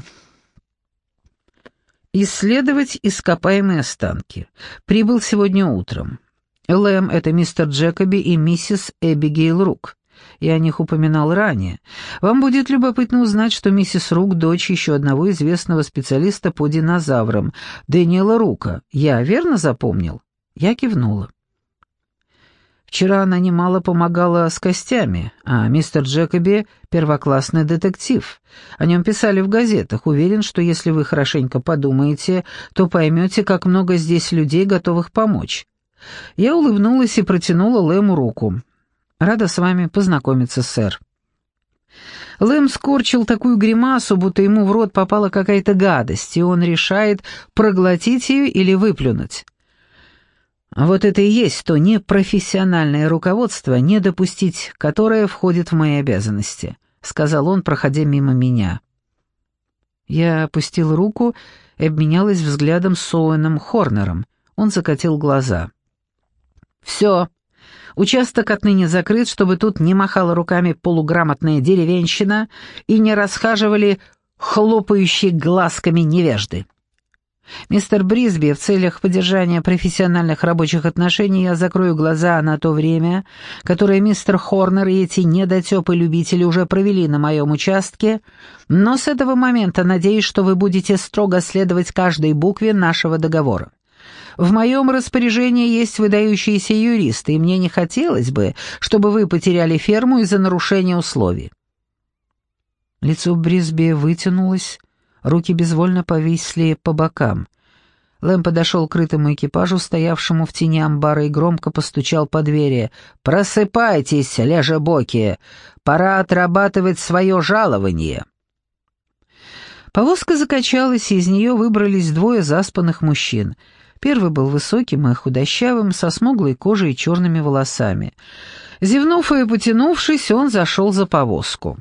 исследовать ископаемые останки. Прибыл сегодня утром. Лэм — это мистер Джекоби и миссис Эбигейл Рук. Я о них упоминал ранее. Вам будет любопытно узнать, что миссис Рук — дочь еще одного известного специалиста по динозаврам, Дэниела Рука. Я верно запомнил?» Я кивнула. «Вчера она немало помогала с костями, а мистер Джекоби — первоклассный детектив. О нем писали в газетах. Уверен, что если вы хорошенько подумаете, то поймете, как много здесь людей, готовых помочь». Я улыбнулась и протянула Лэму руку. «Рада с вами познакомиться, сэр». Лэм скорчил такую гримасу, будто ему в рот попала какая-то гадость, и он решает, проглотить ее или выплюнуть. «Вот это и есть то непрофессиональное руководство, не допустить которое входит в мои обязанности», — сказал он, проходя мимо меня. Я опустил руку и обменялась взглядом с Оуэном Хорнером. Он закатил глаза. «Все. Участок отныне закрыт, чтобы тут не махала руками полуграмотная деревенщина и не расхаживали хлопающие глазками невежды. Мистер Брисби, в целях поддержания профессиональных рабочих отношений я закрою глаза на то время, которое мистер Хорнер и эти недотепы-любители уже провели на моем участке, но с этого момента надеюсь, что вы будете строго следовать каждой букве нашего договора. В моем распоряжении есть выдающиеся юристы, и мне не хотелось бы, чтобы вы потеряли ферму из-за нарушения условий». Лицо Брисби вытянулось, руки безвольно повисли по бокам. Лэм подошел к крытому экипажу, стоявшему в тени амбара, и громко постучал по двери. «Просыпайтесь, лежебокие! Пора отрабатывать свое жалование!» Повозка закачалась, и из нее выбрались двое заспанных мужчин. Первый был высоким и худощавым, со смуглой кожей и черными волосами. Зевнув и потянувшись, он зашел за повозку.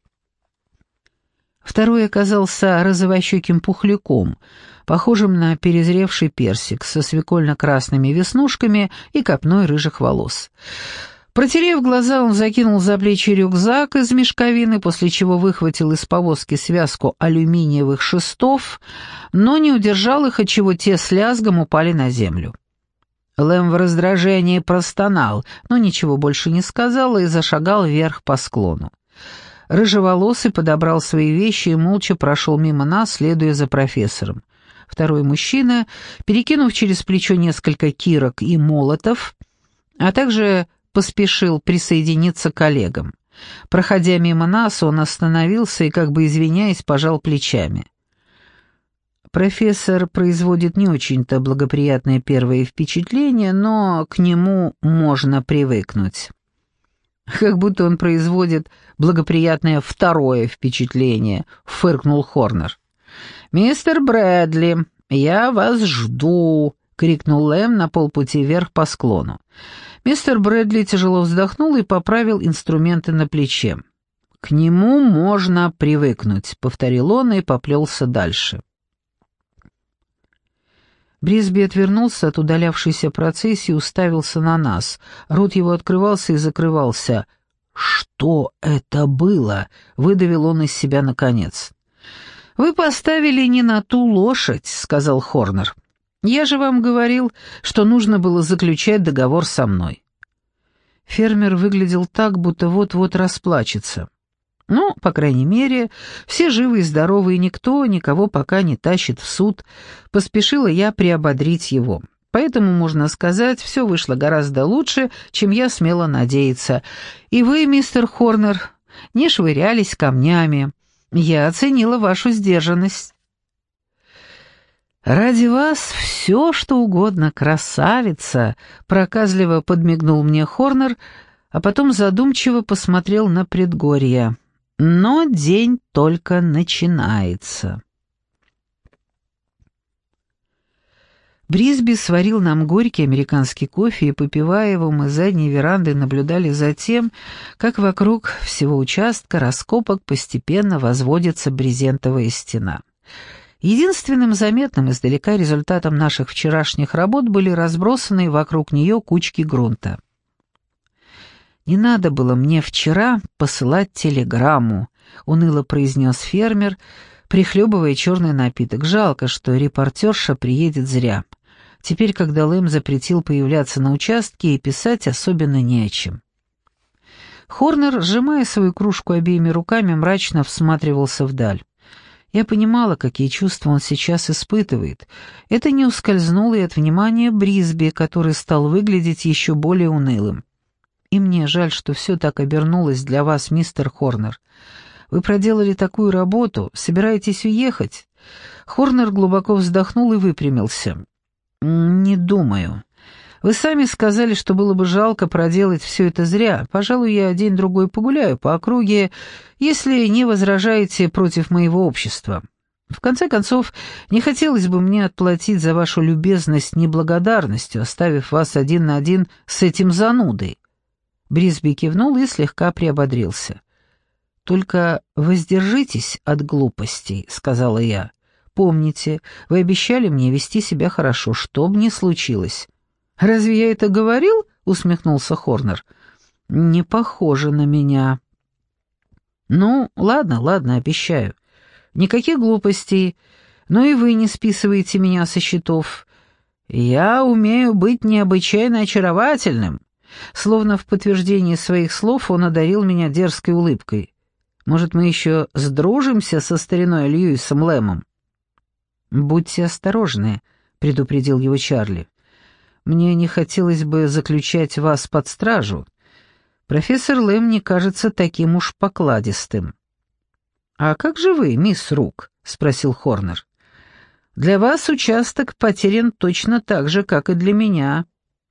Второй оказался розовощеким пухляком, похожим на перезревший персик, со свекольно-красными веснушками и копной рыжих волос. Протерев глаза, он закинул за плечи рюкзак из мешковины, после чего выхватил из повозки связку алюминиевых шестов, но не удержал их, отчего те с лязгом упали на землю. Лэм в раздражении простонал, но ничего больше не сказал и зашагал вверх по склону. Рыжеволосый подобрал свои вещи и молча прошел мимо нас, следуя за профессором. Второй мужчина, перекинув через плечо несколько кирок и молотов, а также поспешил присоединиться к коллегам. Проходя мимо нас, он остановился и, как бы извиняясь, пожал плечами. Профессор производит не очень-то благоприятное первое впечатление, но к нему можно привыкнуть. «Как будто он производит благоприятное второе впечатление», — фыркнул Хорнер. «Мистер Брэдли, я вас жду», — крикнул Лэм на полпути вверх по склону. Мистер Брэдли тяжело вздохнул и поправил инструменты на плече. «К нему можно привыкнуть», — повторил он и поплелся дальше. Брисби отвернулся от удалявшейся процессии и уставился на нас. Рот его открывался и закрывался. «Что это было?» — выдавил он из себя наконец. «Вы поставили не на ту лошадь», — сказал Хорнер. «Я же вам говорил, что нужно было заключать договор со мной». Фермер выглядел так, будто вот-вот расплачется. Ну, по крайней мере, все живы и здоровы, и никто никого пока не тащит в суд. Поспешила я приободрить его. Поэтому, можно сказать, все вышло гораздо лучше, чем я смела надеяться. И вы, мистер Хорнер, не швырялись камнями. Я оценила вашу сдержанность. «Ради вас все, что угодно, красавица!» — проказливо подмигнул мне Хорнер, а потом задумчиво посмотрел на предгорье. «Но день только начинается». Брисби сварил нам горький американский кофе, и, попивая его, мы с задней веранды наблюдали за тем, как вокруг всего участка раскопок постепенно возводится брезентовая стена. Единственным заметным издалека результатом наших вчерашних работ были разбросанные вокруг нее кучки грунта. «Не надо было мне вчера посылать телеграмму», — уныло произнес фермер, прихлебывая черный напиток. «Жалко, что репортерша приедет зря. Теперь, когда Лэм запретил появляться на участке, и писать особенно не о чем». Хорнер, сжимая свою кружку обеими руками, мрачно всматривался вдаль. Я понимала, какие чувства он сейчас испытывает. Это не ускользнуло и от внимания Брисби, который стал выглядеть еще более унылым. «И мне жаль, что все так обернулось для вас, мистер Хорнер. Вы проделали такую работу, собираетесь уехать?» Хорнер глубоко вздохнул и выпрямился. «Не думаю. Вы сами сказали, что было бы жалко проделать все это зря. Пожалуй, я день-другой погуляю по округе, если не возражаете против моего общества. В конце концов, не хотелось бы мне отплатить за вашу любезность неблагодарностью, оставив вас один на один с этим занудой». Брисби кивнул и слегка приободрился. «Только воздержитесь от глупостей», — сказала я. «Помните, вы обещали мне вести себя хорошо, что бы ни случилось». «Разве я это говорил?» — усмехнулся Хорнер. «Не похоже на меня». «Ну, ладно, обещаю. Никаких глупостей, но и вы не списываете меня со счетов. Я умею быть необычайно очаровательным». Словно в подтверждении своих слов он одарил меня дерзкой улыбкой. «Может, мы еще сдружимся со стариной Льюисом Лэмом?» «Будьте осторожны», — предупредил его Чарли. «Мне не хотелось бы заключать вас под стражу. Профессор Лэм не кажется таким уж покладистым». «А как же вы, мисс Рук?» — спросил Хорнер. Для вас участок потерян точно так же, как и для меня».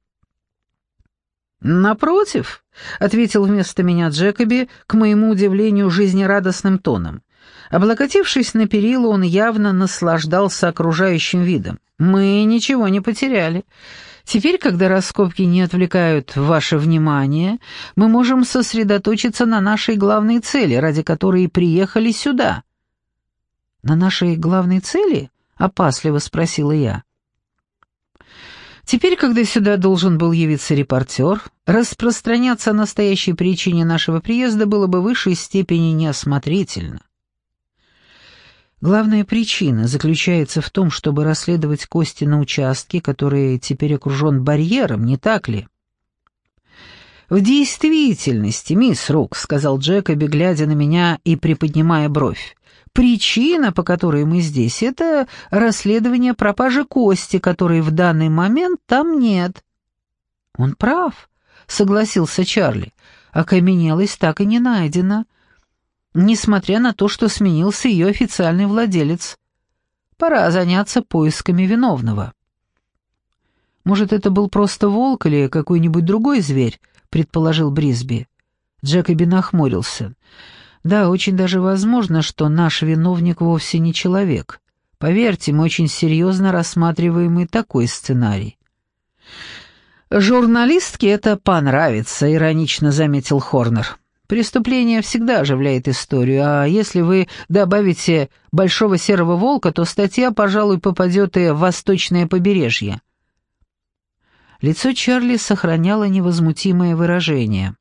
«Напротив», — ответил вместо меня Джекоби, к моему удивлению, жизнерадостным тоном. Облокотившись на перила, он явно наслаждался окружающим видом. «Мы ничего не потеряли. Теперь, когда раскопки не отвлекают ваше внимание, мы можем сосредоточиться на нашей главной цели, ради которой и приехали сюда». «На нашей главной цели?» — опасливо спросила я. Теперь, когда сюда должен был явиться репортер, распространяться о настоящей причине нашего приезда было бы в высшей степени неосмотрительно. Главная причина заключается в том, чтобы расследовать кости на участке, который теперь окружен барьером, не так ли? «В действительности, мисс Рук», — сказал Джекоби, глядя на меня и приподнимая бровь, «причина, по которой мы здесь, это расследование пропажи кости, которой в данный момент там нет». «Он прав», — согласился Чарли, — «окаменелость так и не найдена, несмотря на то, что сменился ее официальный владелец. Пора заняться поисками виновного». «Может, это был просто волк или какой-нибудь другой зверь?» — предположил Брисби. Джекоби нахмурился. «Да, очень даже возможно, что наш виновник вовсе не человек. Поверьте, мы очень серьезно рассматриваем и такой сценарий». «Журналистке это понравится», — иронично заметил Хорнер. «Преступление всегда оживляет историю, а если вы добавите большого серого волка, то статья, пожалуй, попадет и в восточное побережье». Лицо Чарли сохраняло невозмутимое выражение.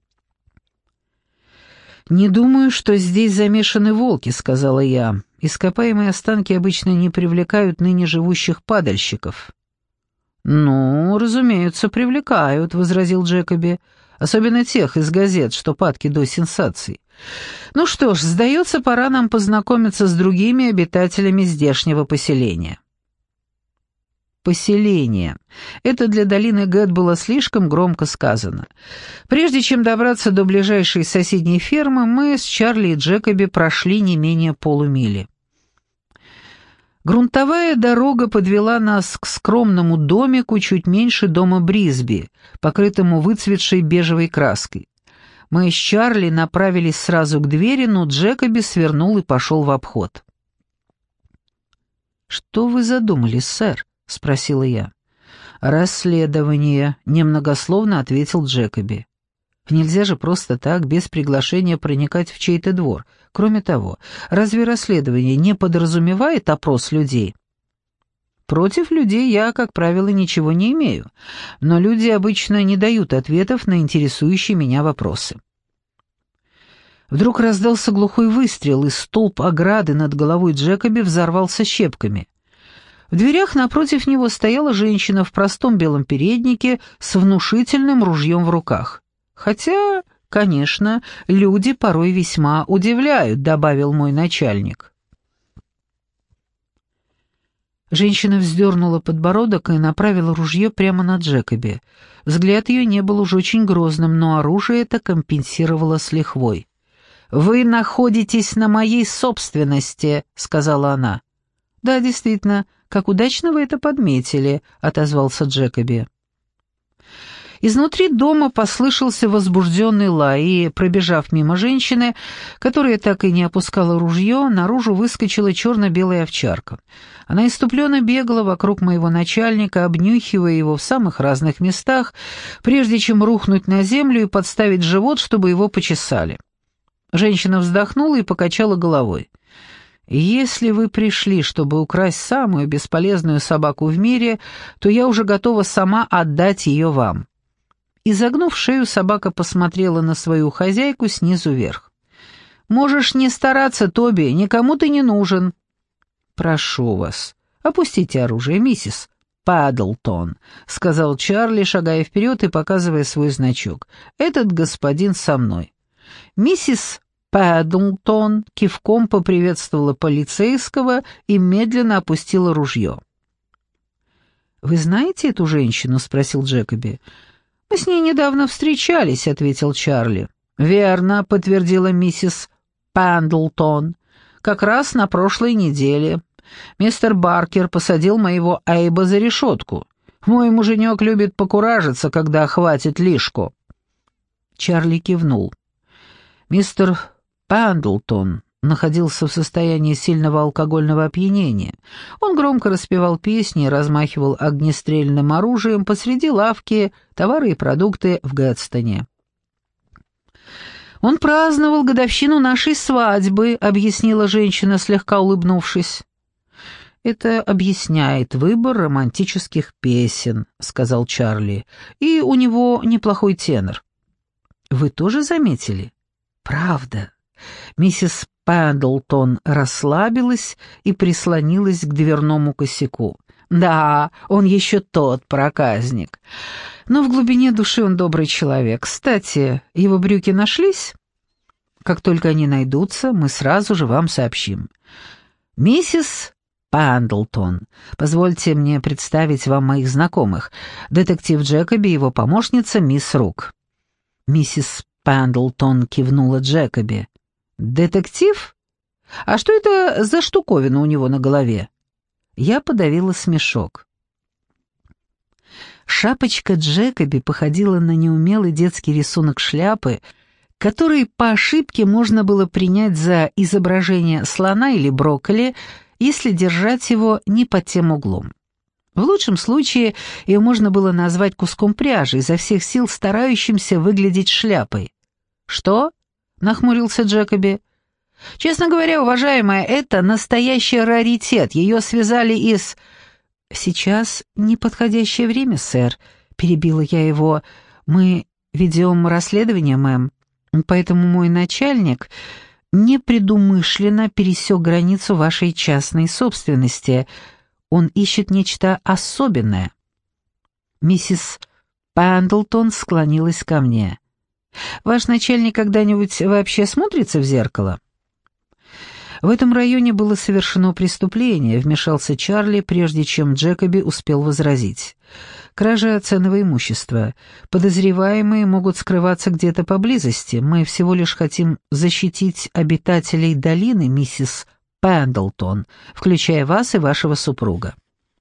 «Не думаю, что здесь замешаны волки», — сказала я. «Ископаемые останки обычно не привлекают ныне живущих падальщиков». «Ну, разумеется, привлекают», — возразил Джекоби. «Особенно тех из газет, что падки до сенсаций. Ну что ж, сдается, пора нам познакомиться с другими обитателями здешнего поселения». «Поселение». Это для долины Гэт было слишком громко сказано. Прежде чем добраться до ближайшей соседней фермы, мы с Чарли и Джекоби прошли не менее полумили. Грунтовая дорога подвела нас к скромному домику чуть меньше дома Брисби, покрытому выцветшей бежевой краской. Мы с Чарли направились сразу к двери, но Джекоби свернул и пошел в обход. «Что вы задумали, сэр?» — спросила я. «Расследование», — немногословно ответил Джекоби. «Нельзя же просто так, без приглашения, проникать в чей-то двор. Кроме того, разве расследование не подразумевает опрос людей?» «Против людей я, как правило, ничего не имею, но люди обычно не дают ответов на интересующие меня вопросы». Вдруг раздался глухой выстрел, и столб ограды над головой Джекоби взорвался щепками. В дверях напротив него стояла женщина в простом белом переднике с внушительным ружьем в руках. «Хотя, конечно, люди порой весьма удивляют», — добавил мой начальник. Женщина вздернула подбородок и направила ружье прямо на Джекоби. Взгляд ее не был уж очень грозным, но оружие это компенсировало с лихвой. «Вы находитесь на моей собственности», — сказала она. «Да, действительно, как удачно вы это подметили», — отозвался Джекоби. Изнутри дома послышался возбужденный лай, и, пробежав мимо женщины, которая так и не опускала ружье, наружу выскочила черно-белая овчарка. Она иступленно бегала вокруг моего начальника, обнюхивая его в самых разных местах, прежде чем рухнуть на землю и подставить живот, чтобы его почесали. Женщина вздохнула и покачала головой. «Если вы пришли, чтобы украсть самую бесполезную собаку в мире, то я уже готова сама отдать ее вам». Изогнув шею, собака посмотрела на свою хозяйку снизу вверх. «Можешь не стараться, Тоби, никому ты не нужен». «Прошу вас, опустите оружие, миссис Паддлтон», — сказал Чарли, шагая вперед и показывая свой значок. «Этот господин со мной». Миссис Паддлтон кивком поприветствовала полицейского и медленно опустила ружье. «Вы знаете эту женщину?» — спросил Джекоби. «Мы с ней недавно встречались», — ответил Чарли. «Верно», — подтвердила миссис Паддлтон. «Как раз на прошлой неделе. Мистер Баркер посадил моего Эйба за решетку. Мой муженек любит покуражиться, когда хватит лишку». Чарли кивнул. Мистер Пендлтон находился в состоянии сильного алкогольного опьянения. Он громко распевал песни и размахивал огнестрельным оружием посреди лавки «Товары и продукты» в Гэдстоне. «Он праздновал годовщину нашей свадьбы», — объяснила женщина, слегка улыбнувшись. «Это объясняет выбор романтических песен», — сказал Чарли. «И у него неплохой тенор». «Вы тоже заметили?» «Правда». Миссис Пендлтон расслабилась и прислонилась к дверному косяку. «Да, он еще тот проказник. Но в глубине души он добрый человек. Кстати, его брюки нашлись? Как только они найдутся, мы сразу же вам сообщим. Миссис Пендлтон, позвольте мне представить вам моих знакомых. Детектив Джекоби и его помощница мисс Рук». Миссис Пендлтон кивнула Джекоби. «Детектив? А что это за штуковина у него на голове?» Я подавила смешок. Шапочка Джекоби походила на неумелый детский рисунок шляпы, который по ошибке можно было принять за изображение слона или брокколи, если держать его не под тем углом. В лучшем случае ее можно было назвать куском пряжи, изо всех сил старающимся выглядеть шляпой. «Что?» — нахмурился Джекоби. «Честно говоря, уважаемая, это настоящий раритет. Ее связали из...» «Сейчас неподходящее время, сэр», — перебила я его. «Мы ведем расследование, мэм, поэтому мой начальник непредумышленно пересек границу вашей частной собственности. Он ищет нечто особенное». Миссис Пендлтон склонилась ко мне. «Ваш начальник когда-нибудь вообще смотрится в зеркало?» «В этом районе было совершено преступление», — вмешался Чарли, прежде чем Джекоби успел возразить. «Кража ценного имущества. Подозреваемые могут скрываться где-то поблизости. Мы всего лишь хотим защитить обитателей долины, миссис Пендлтон, включая вас и вашего супруга».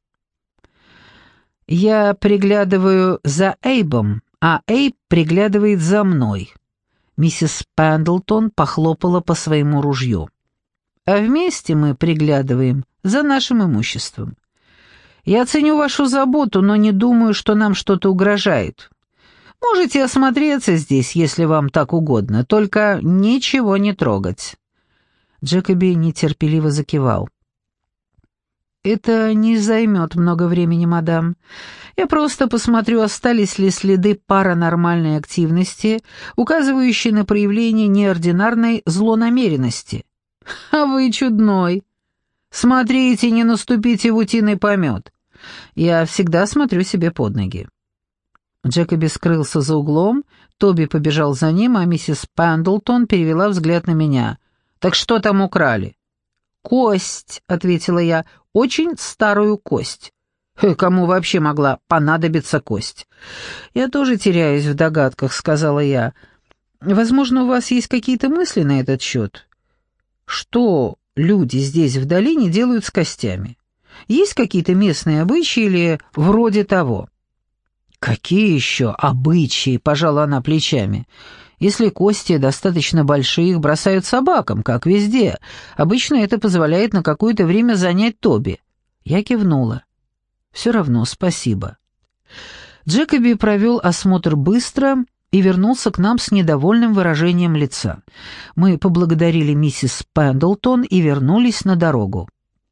«Я приглядываю за Эйбом, а Эйб приглядывает за мной». Миссис Пендлтон похлопала по своему ружью. «А вместе мы приглядываем за нашим имуществом. Я ценю вашу заботу, но не думаю, что нам что-то угрожает. Можете осмотреться здесь, если вам так угодно, только ничего не трогать». Джекоби нетерпеливо закивал. «Это не займет много времени, мадам. Я просто посмотрю, остались ли следы паранормальной активности, указывающие на проявление неординарной злонамеренности. А вы чудной. Смотрите, не наступите в утиный помет. Я всегда смотрю себе под ноги». Джекоби скрылся за углом, Тоби побежал за ним, а миссис Пендлтон перевела взгляд на меня. «Так что там украли?» «Кость», — ответила я, — «очень старую кость». «Кому вообще могла понадобиться кость?» «Я тоже теряюсь в догадках», — сказала я. «Возможно, у вас есть какие-то мысли на этот счет? Что люди здесь в долине делают с костями? Есть какие-то местные обычаи или вроде того?» «Какие еще обычаи?» — пожала она плечами. «Если кости достаточно большие, их бросают собакам, как везде. Обычно это позволяет на какое-то время занять Тоби». Я кивнула. «Все равно спасибо». Джекоби провел осмотр быстро и вернулся к нам с недовольным выражением лица. Мы поблагодарили миссис Пендлтон и вернулись на дорогу.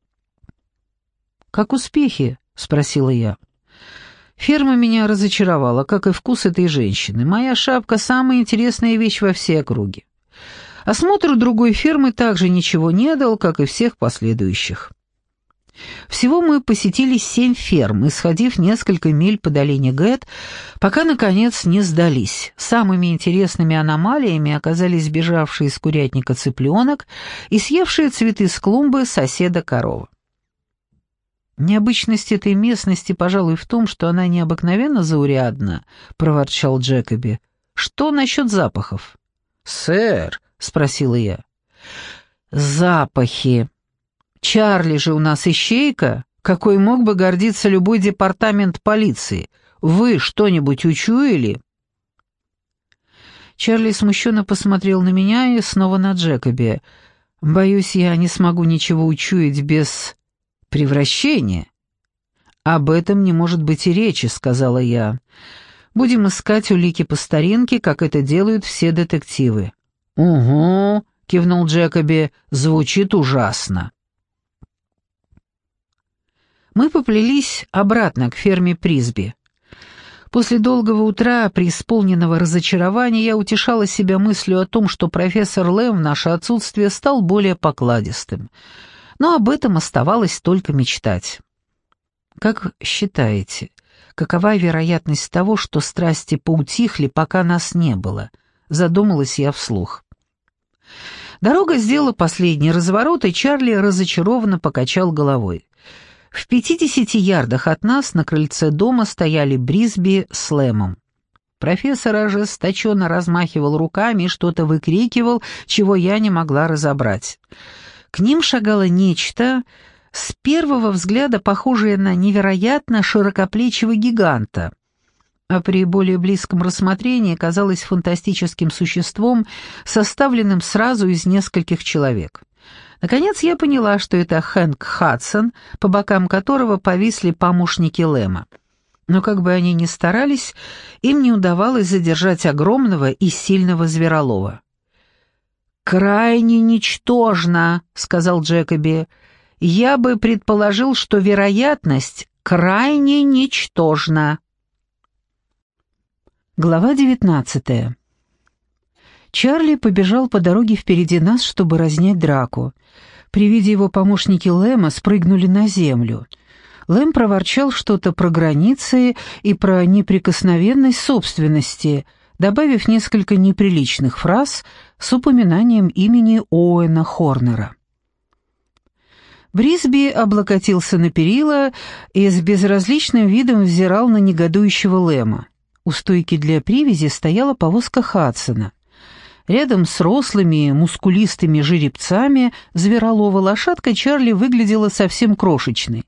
«Как успехи?» — спросила я. «Ферма меня разочаровала, как и вкус этой женщины. Моя шапка — самая интересная вещь во всей округе. Осмотр другой фермы также ничего не дал, как и всех последующих. Всего мы посетили 7 ферм, исходив несколько миль по долине Гэт, пока, наконец, не сдались. Самыми интересными аномалиями оказались сбежавший из курятника цыпленок и съевшие цветы с клумбы соседа корова. «Необычность этой местности, пожалуй, в том, что она необыкновенно заурядна», — проворчал Джекоби. «Что насчет запахов?» «Сэр», — спросила я. «Запахи». Чарли же у нас ищейка, какой мог бы гордиться любой департамент полиции. Вы что-нибудь учуяли?» Чарли смущенно посмотрел на меня и снова на Джекоби. «Боюсь, я не смогу ничего учуять без превращения». «Об этом не может быть и речи», — сказала я. «Будем искать улики по старинке, как это делают все детективы». «Угу», — кивнул Джекоби, — «звучит ужасно». Мы поплелись обратно к ферме Присби. После долгого утра, преисполненного разочарования, я утешала себя мыслью о том, что профессор Лэм в наше отсутствие стал более покладистым. Но об этом оставалось только мечтать. «Как считаете, какова вероятность того, что страсти поутихли, пока нас не было?» — задумалась я вслух. Дорога сделала последний разворот, и Чарли разочарованно покачал головой. В 50 ярдах от нас на крыльце дома стояли Брисби с Лэмом. Профессор ожесточенно размахивал руками и что-то выкрикивал, чего я не могла разобрать. К ним шагало нечто, с первого взгляда похожее на невероятно широкоплечего гиганта, а при более близком рассмотрении казалось фантастическим существом, составленным сразу из нескольких человек. Наконец я поняла, что это Хэнк Хадсон, по бокам которого повисли помощники Лэма. Но как бы они ни старались, им не удавалось задержать огромного и сильного зверолова. «Крайне ничтожно», — сказал Джекоби. «Я бы предположил, что вероятность крайне ничтожна». Глава 19. Чарли побежал по дороге впереди нас, чтобы разнять драку. При виде его помощники Лэма спрыгнули на землю. Лэм проворчал что-то про границы и про неприкосновенность собственности, добавив несколько неприличных фраз с упоминанием имени Оуэна Хорнера. Брисби облокотился на перила и с безразличным видом взирал на негодующего Лэма. У стойки для привязи стояла повозка Хадсона. Рядом с рослыми, мускулистыми жеребцами зверолова лошадка Чарли выглядела совсем крошечной.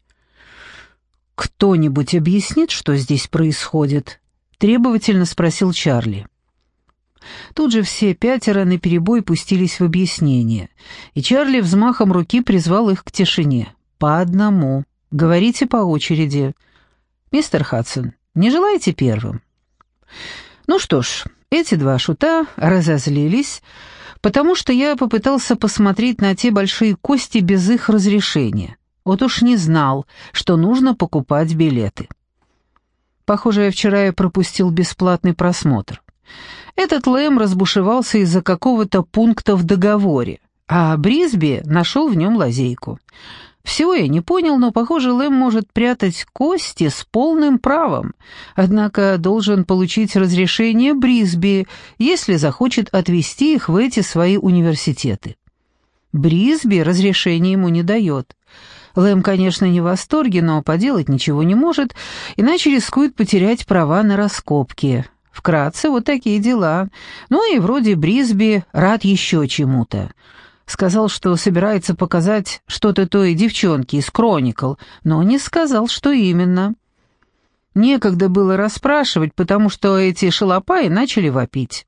«Кто-нибудь объяснит, что здесь происходит?» — требовательно спросил Чарли. Тут же все пятеро наперебой пустились в объяснение, и Чарли взмахом руки призвал их к тишине. «По одному. Говорите по очереди. Мистер Хадсон, не желаете первым?» Ну что ж, эти два шута разозлились, потому что я попытался посмотреть на те большие кости без их разрешения. Вот уж не знал, что нужно покупать билеты. Похоже, вчера я пропустил бесплатный просмотр. Этот Лэм разбушевался из-за какого-то пункта в договоре, а Брисби нашел в нем лазейку. Всего я не понял, но, похоже, Лэм может прятать кости с полным правом, однако должен получить разрешение Брисби, если захочет отвезти их в эти свои университеты. Брисби разрешения ему не дает. Лэм, конечно, не в восторге, но поделать ничего не может, иначе рискует потерять права на раскопки. Вкратце, вот такие дела. Ну и вроде Брисби рад еще чему-то. Сказал, что собирается показать что-то той девчонке из «Кроникл», но не сказал, что именно. Некогда было расспрашивать, потому что эти шалопаи начали вопить.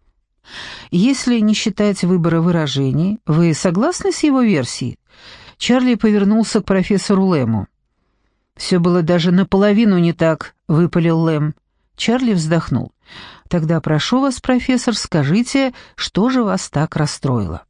Если не считать выбора выражений, вы согласны с его версией? Чарли повернулся к профессору Лэму. «Все было даже наполовину не так», — выпалил Лэм. Чарли вздохнул. «Тогда прошу вас, профессор, скажите, что же вас так расстроило?»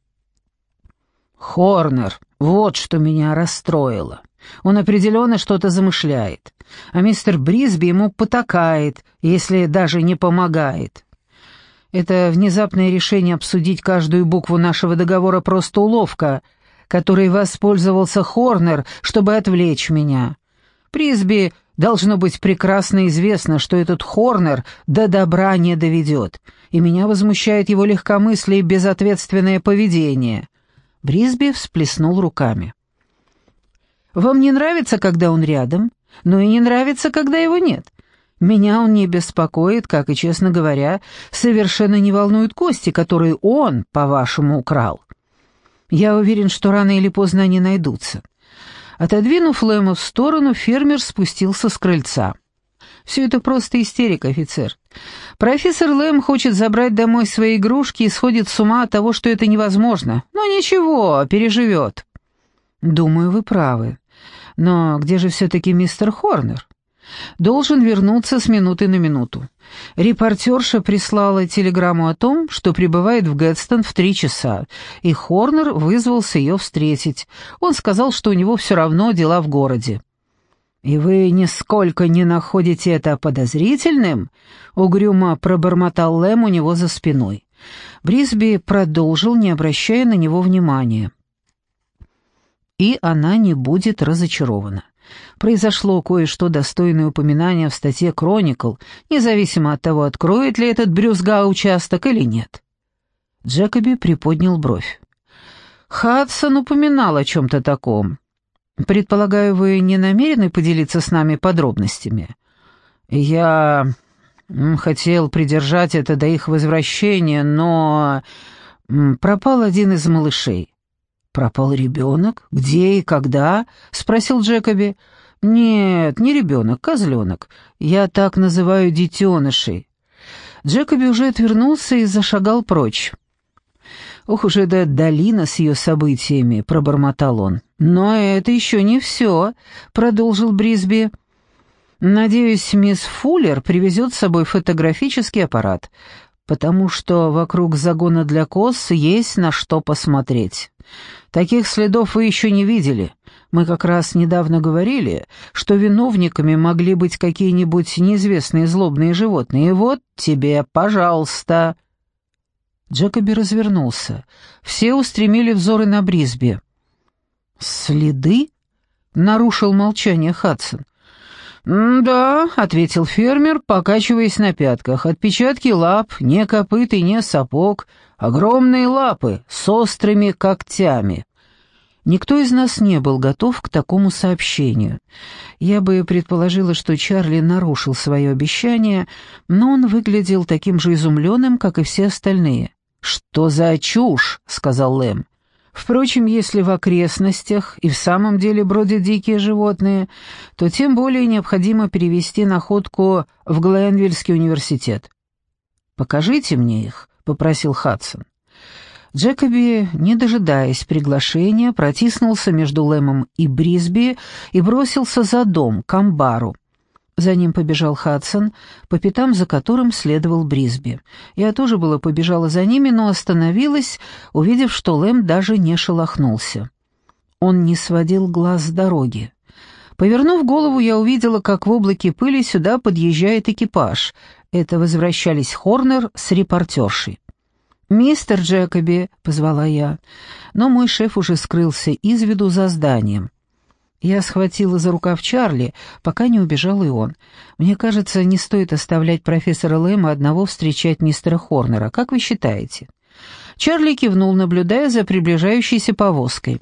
«Хорнер, вот что меня расстроило. Он определенно что-то замышляет, а мистер Брисби ему потакает, если даже не помогает. Это внезапное решение обсудить каждую букву нашего договора просто уловка, которой воспользовался Хорнер, чтобы отвлечь меня. Брисби должно быть прекрасно известно, что этот Хорнер до добра не доведет, и меня возмущает его легкомыслие и безответственное поведение». Брисби всплеснул руками. «Вам не нравится, когда он рядом, но и не нравится, когда его нет. Меня он не беспокоит, как и, честно говоря, совершенно не волнуют кости, которые он, по-вашему, украл. Я уверен, что рано или поздно они найдутся. Отодвинув Лэма в сторону, фермер спустился с крыльца. «Все это просто истерика, офицер. Профессор Лэм хочет забрать домой свои игрушки и сходит с ума от того, что это невозможно. Но ничего, переживет». «Думаю, вы правы. Но где же все-таки мистер Хорнер? Должен вернуться с минуты на минуту. Репортерша прислала телеграмму о том, что прибывает в Гэдстон в 3 часа, и Хорнер вызвался ее встретить. Он сказал, что у него все равно дела в городе». «И вы нисколько не находите это подозрительным?» — угрюмо пробормотал Лэм у него за спиной. Брисби продолжил, не обращая на него внимания. И она не будет разочарована. Произошло кое-что достойное упоминания в статье «Кроникл», независимо от того, откроет ли этот брюзга участок или нет. Джекоби приподнял бровь. «Хадсон упоминал о чем-то таком. Предполагаю, вы не намерены поделиться с нами подробностями?» «Я хотел придержать это до их возвращения, но пропал один из малышей». «Пропал ребенок? Где и когда?» — спросил Джекоби. «Нет, не ребенок, козленок. Я так называю детенышей». Джекоби уже отвернулся и зашагал прочь. «Ох уж эта долина с ее событиями», — пробормотал он. «Но это еще не все», — продолжил Брисби. «Надеюсь, мисс Фуллер привезет с собой фотографический аппарат, потому что вокруг загона для коз есть на что посмотреть. Таких следов вы еще не видели. Мы как раз недавно говорили, что виновниками могли быть какие-нибудь неизвестные злобные животные. И вот тебе, пожалуйста». Джекоби развернулся. Все устремили взоры на Брисби. «Следы?» — нарушил молчание Хадсон. «Да», — ответил фермер, покачиваясь на пятках. «Отпечатки лап, не копыт и не сапог, огромные лапы с острыми когтями». Никто из нас не был готов к такому сообщению. Я бы предположила, что Чарли нарушил свое обещание, но он выглядел таким же изумленным, как и все остальные. «Что за чушь?» — сказал Лэм. «Впрочем, если в окрестностях и в самом деле бродят дикие животные, то тем более необходимо перевести находку в Гленвильский университет». «Покажите мне их», — попросил Хадсон. Джекоби, не дожидаясь приглашения, протиснулся между Лэмом и Брисби и бросился за дом, к амбару. За ним побежал Хадсон, по пятам за которым следовал Брисби. Я тоже было побежала за ними, но остановилась, увидев, что Лэм даже не шелохнулся. Он не сводил глаз с дороги. Повернув голову, я увидела, как в облаке пыли сюда подъезжает экипаж. Это возвращались Хорнер с репортершей. «Мистер Джекоби», — позвала я, но мой шеф уже скрылся из виду за зданием. Я схватила за рукав Чарли, пока не убежал и он. Мне кажется, не стоит оставлять профессора Лэма одного встречать мистера Хорнера. Как вы считаете? Чарли кивнул, наблюдая за приближающейся повозкой.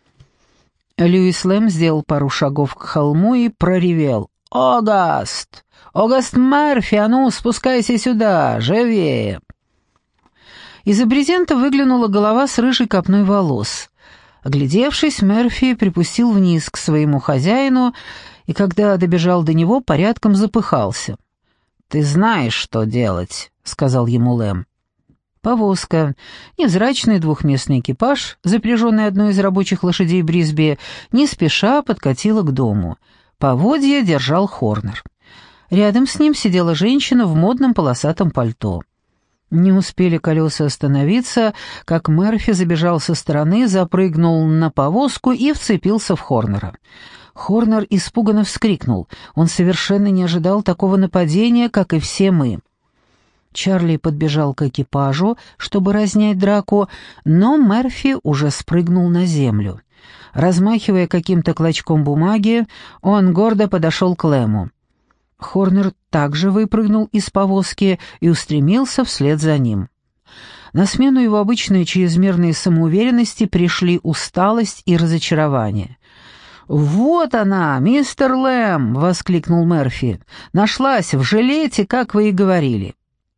Льюис Лэм сделал пару шагов к холму и проревел. «Огаст! Огаст Мерфи, а ну, спускайся сюда, живее!» Из-за брезента выглянула голова с рыжей копной волос. Оглядевшись, Мерфи припустил вниз к своему хозяину, и когда добежал до него, порядком запыхался. «Ты знаешь, что делать», — сказал ему Лэм. Повозка, невзрачный двухместный экипаж, запряженный одной из рабочих лошадей Брисби, не спеша подкатила к дому. Поводья держал Хорнер. Рядом с ним сидела женщина в модном полосатом пальто. Не успели колеса остановиться, как Мерфи забежал со стороны, запрыгнул на повозку и вцепился в Хорнера. Хорнер испуганно вскрикнул. Он совершенно не ожидал такого нападения, как и все мы. Чарли подбежал к экипажу, чтобы разнять драку, но Мерфи уже спрыгнул на землю. Размахивая каким-то клочком бумаги, он гордо подошел к Лэму. Хорнер также выпрыгнул из повозки и устремился вслед за ним. На смену его обычной чрезмерной самоуверенности пришли усталость и разочарование. «Вот она, мистер Лэм!» — воскликнул Мерфи. «Нашлась в жилете, как вы и говорили».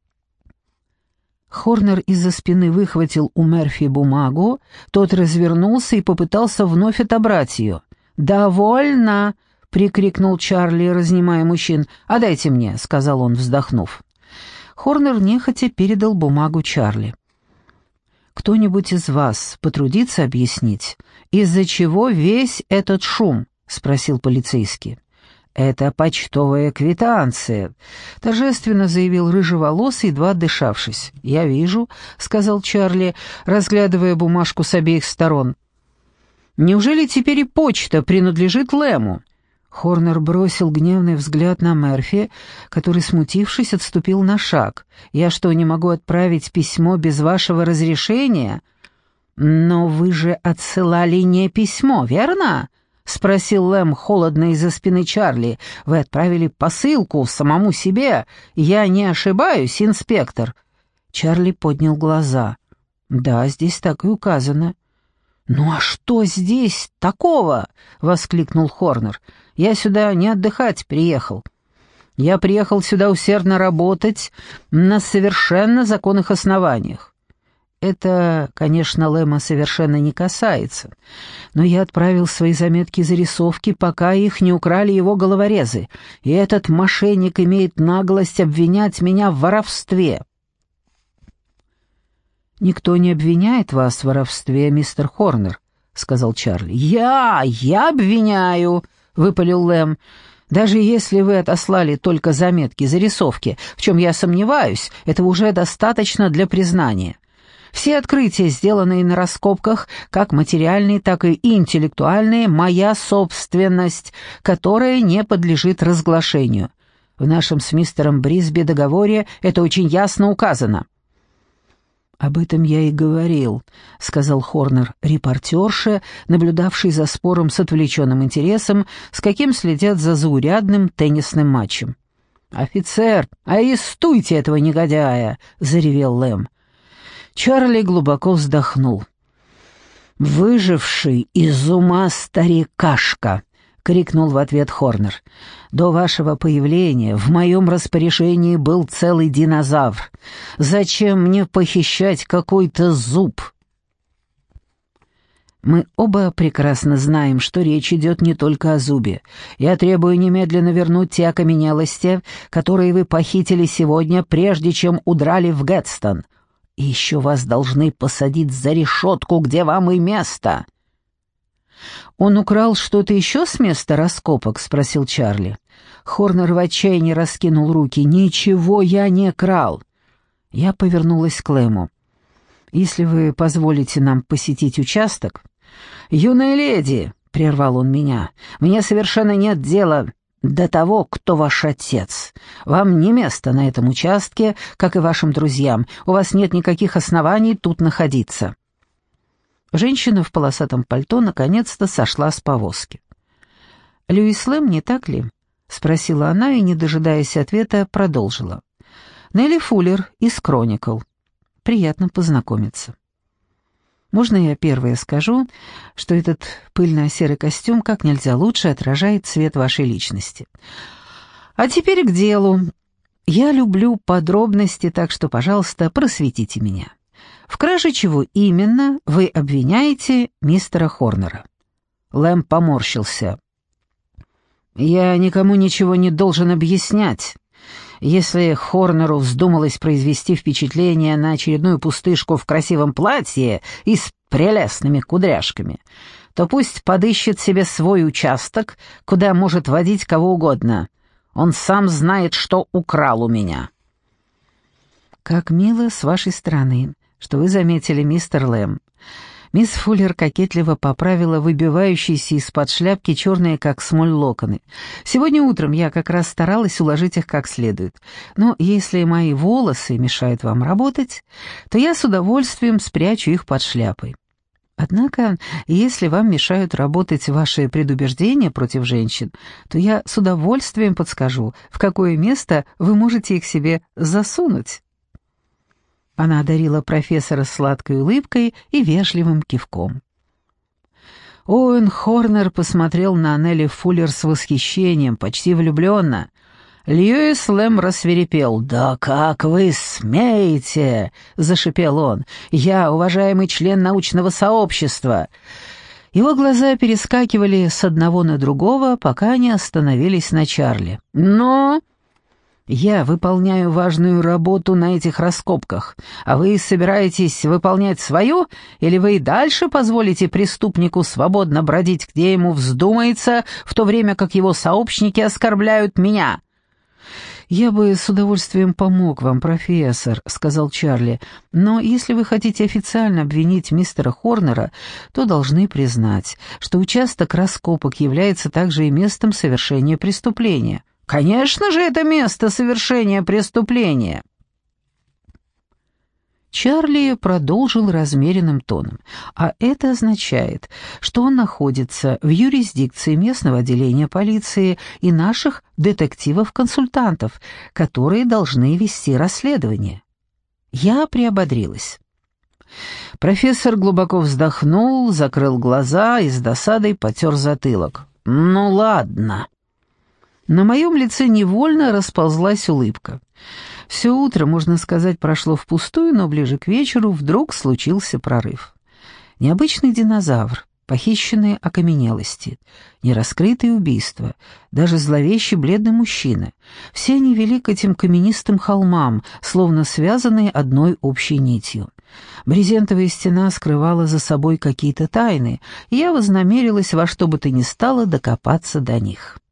Хорнер из-за спины выхватил у Мерфи бумагу, тот развернулся и попытался вновь отобрать ее. «Довольно!» — прикрикнул Чарли, разнимая мужчин. «Отдайте мне», — сказал он, вздохнув. Хорнер нехотя передал бумагу Чарли. «Кто-нибудь из вас потрудится объяснить, из-за чего весь этот шум?» — спросил полицейский. «Это почтовая квитанция», — торжественно заявил рыжеволосый, едва отдышавшись. «Я вижу», — сказал Чарли, разглядывая бумажку с обеих сторон. «Неужели теперь и почта принадлежит Лэму?» Хорнер бросил гневный взгляд на Мерфи, который, смутившись, отступил на шаг. «Я что, не могу отправить письмо без вашего разрешения?» «Но вы же отсылали не письмо, верно?» — спросил Лэм холодно из-за спины Чарли. «Вы отправили посылку самому себе. Я не ошибаюсь, инспектор?» Чарли поднял глаза. «Да, здесь так и указано». «Ну а что здесь такого?» — воскликнул Хорнер. «Я сюда не отдыхать приехал. Я приехал сюда усердно работать на совершенно законных основаниях. Это, конечно, Лэма совершенно не касается, но я отправил свои заметки и зарисовки, пока их не украли его головорезы, и этот мошенник имеет наглость обвинять меня в воровстве». «Никто не обвиняет вас в воровстве, мистер Хорнер», — сказал Чарли. «Я обвиняю», — выпалил Лэм. «Даже если вы отослали только заметки, зарисовки, в чем я сомневаюсь, этого уже достаточно для признания. Все открытия, сделанные на раскопках, как материальные, так и интеллектуальные, моя собственность, которая не подлежит разглашению. В нашем с мистером Брисби договоре это очень ясно указано». «Об этом я и говорил», — сказал Хорнер репортерше, наблюдавший за спором с отвлеченным интересом, с каким следят за заурядным теннисным матчем. «Офицер, арестуйте этого негодяя!» — заревел Лэм. Чарли глубоко вздохнул. «Выживший из ума старикашка!» — крикнул в ответ Хорнер. «До вашего появления в моем распоряжении был целый динозавр. Зачем мне похищать какой-то зуб?» «Мы оба прекрасно знаем, что речь идет не только о зубе. Я требую немедленно вернуть те окаменелости, которые вы похитили сегодня, прежде чем удрали в Гэтстон. И еще вас должны посадить за решетку, где вам и место». «Он украл что-то еще с места раскопок?» — спросил Чарли. Хорнер в отчаянии раскинул руки. «Ничего я не крал». Я повернулась к Лэму. «Если вы позволите нам посетить участок...» «Юная леди!» — прервал он меня. «Мне совершенно нет дела до того, кто ваш отец. Вам не место на этом участке, как и вашим друзьям. У вас нет никаких оснований тут находиться». Женщина в полосатом пальто наконец-то сошла с повозки. «Льюис Лэм, не так ли?» — спросила она и, не дожидаясь ответа, продолжила. «Нелли Фуллер из «Кроникл». Приятно познакомиться. Можно я первая скажу, что этот пыльно-серый костюм как нельзя лучше отражает цвет вашей личности. А теперь к делу. Я люблю подробности, так что, пожалуйста, просветите меня. В краже чего именно вы обвиняете мистера Хорнера?» Лэм поморщился. «Я никому ничего не должен объяснять. Если Хорнеру вздумалось произвести впечатление на очередную пустышку в красивом платье и с прелестными кудряшками, то пусть подыщет себе свой участок, куда может водить кого угодно. Он сам знает, что украл у меня». «Как мило с вашей стороны, что вы заметили, мистер Лэм». Мисс Фуллер кокетливо поправила выбивающиеся из-под шляпки черные, как смоль, локоны. «Сегодня утром я как раз старалась уложить их как следует. Но если мои волосы мешают вам работать, то я с удовольствием спрячу их под шляпой. Однако, если вам мешают работать ваши предубеждения против женщин, то я с удовольствием подскажу, в какое место вы можете их себе засунуть». Она одарила профессора сладкой улыбкой и вежливым кивком. Оуэн Хорнер посмотрел на Нелли Фуллер с восхищением, почти влюбленно. Льюис Лэм рассвирепел. «Да как вы смеете!» — зашипел он. «Я уважаемый член научного сообщества. Его глаза перескакивали с одного на другого, пока они остановились на Чарли. «Но...» «Я выполняю важную работу на этих раскопках, а вы собираетесь выполнять свою, или вы и дальше позволите преступнику свободно бродить, где ему вздумается, в то время как его сообщники оскорбляют меня?» «Я бы с удовольствием помог вам, профессор», — сказал Чарли, «но если вы хотите официально обвинить мистера Хорнера, то должны признать, что участок раскопок является также и местом совершения преступления». «Конечно же, это место совершения преступления!» Чарли продолжил размеренным тоном, а это означает, что он находится в юрисдикции местного отделения полиции и наших детективов-консультантов, которые должны вести расследование. Я приободрилась. Профессор глубоко вздохнул, закрыл глаза и с досадой потер затылок. «Ну ладно». На моем лице невольно расползлась улыбка. Все утро, можно сказать, прошло впустую, но ближе к вечеру вдруг случился прорыв. Необычный динозавр, похищенные окаменелости, нераскрытые убийства, даже зловещий бледный мужчина. Все они вели к этим каменистым холмам, словно связанные одной общей нитью. Брезентовая стена скрывала за собой какие-то тайны, и я вознамерилась во что бы то ни стало докопаться до них.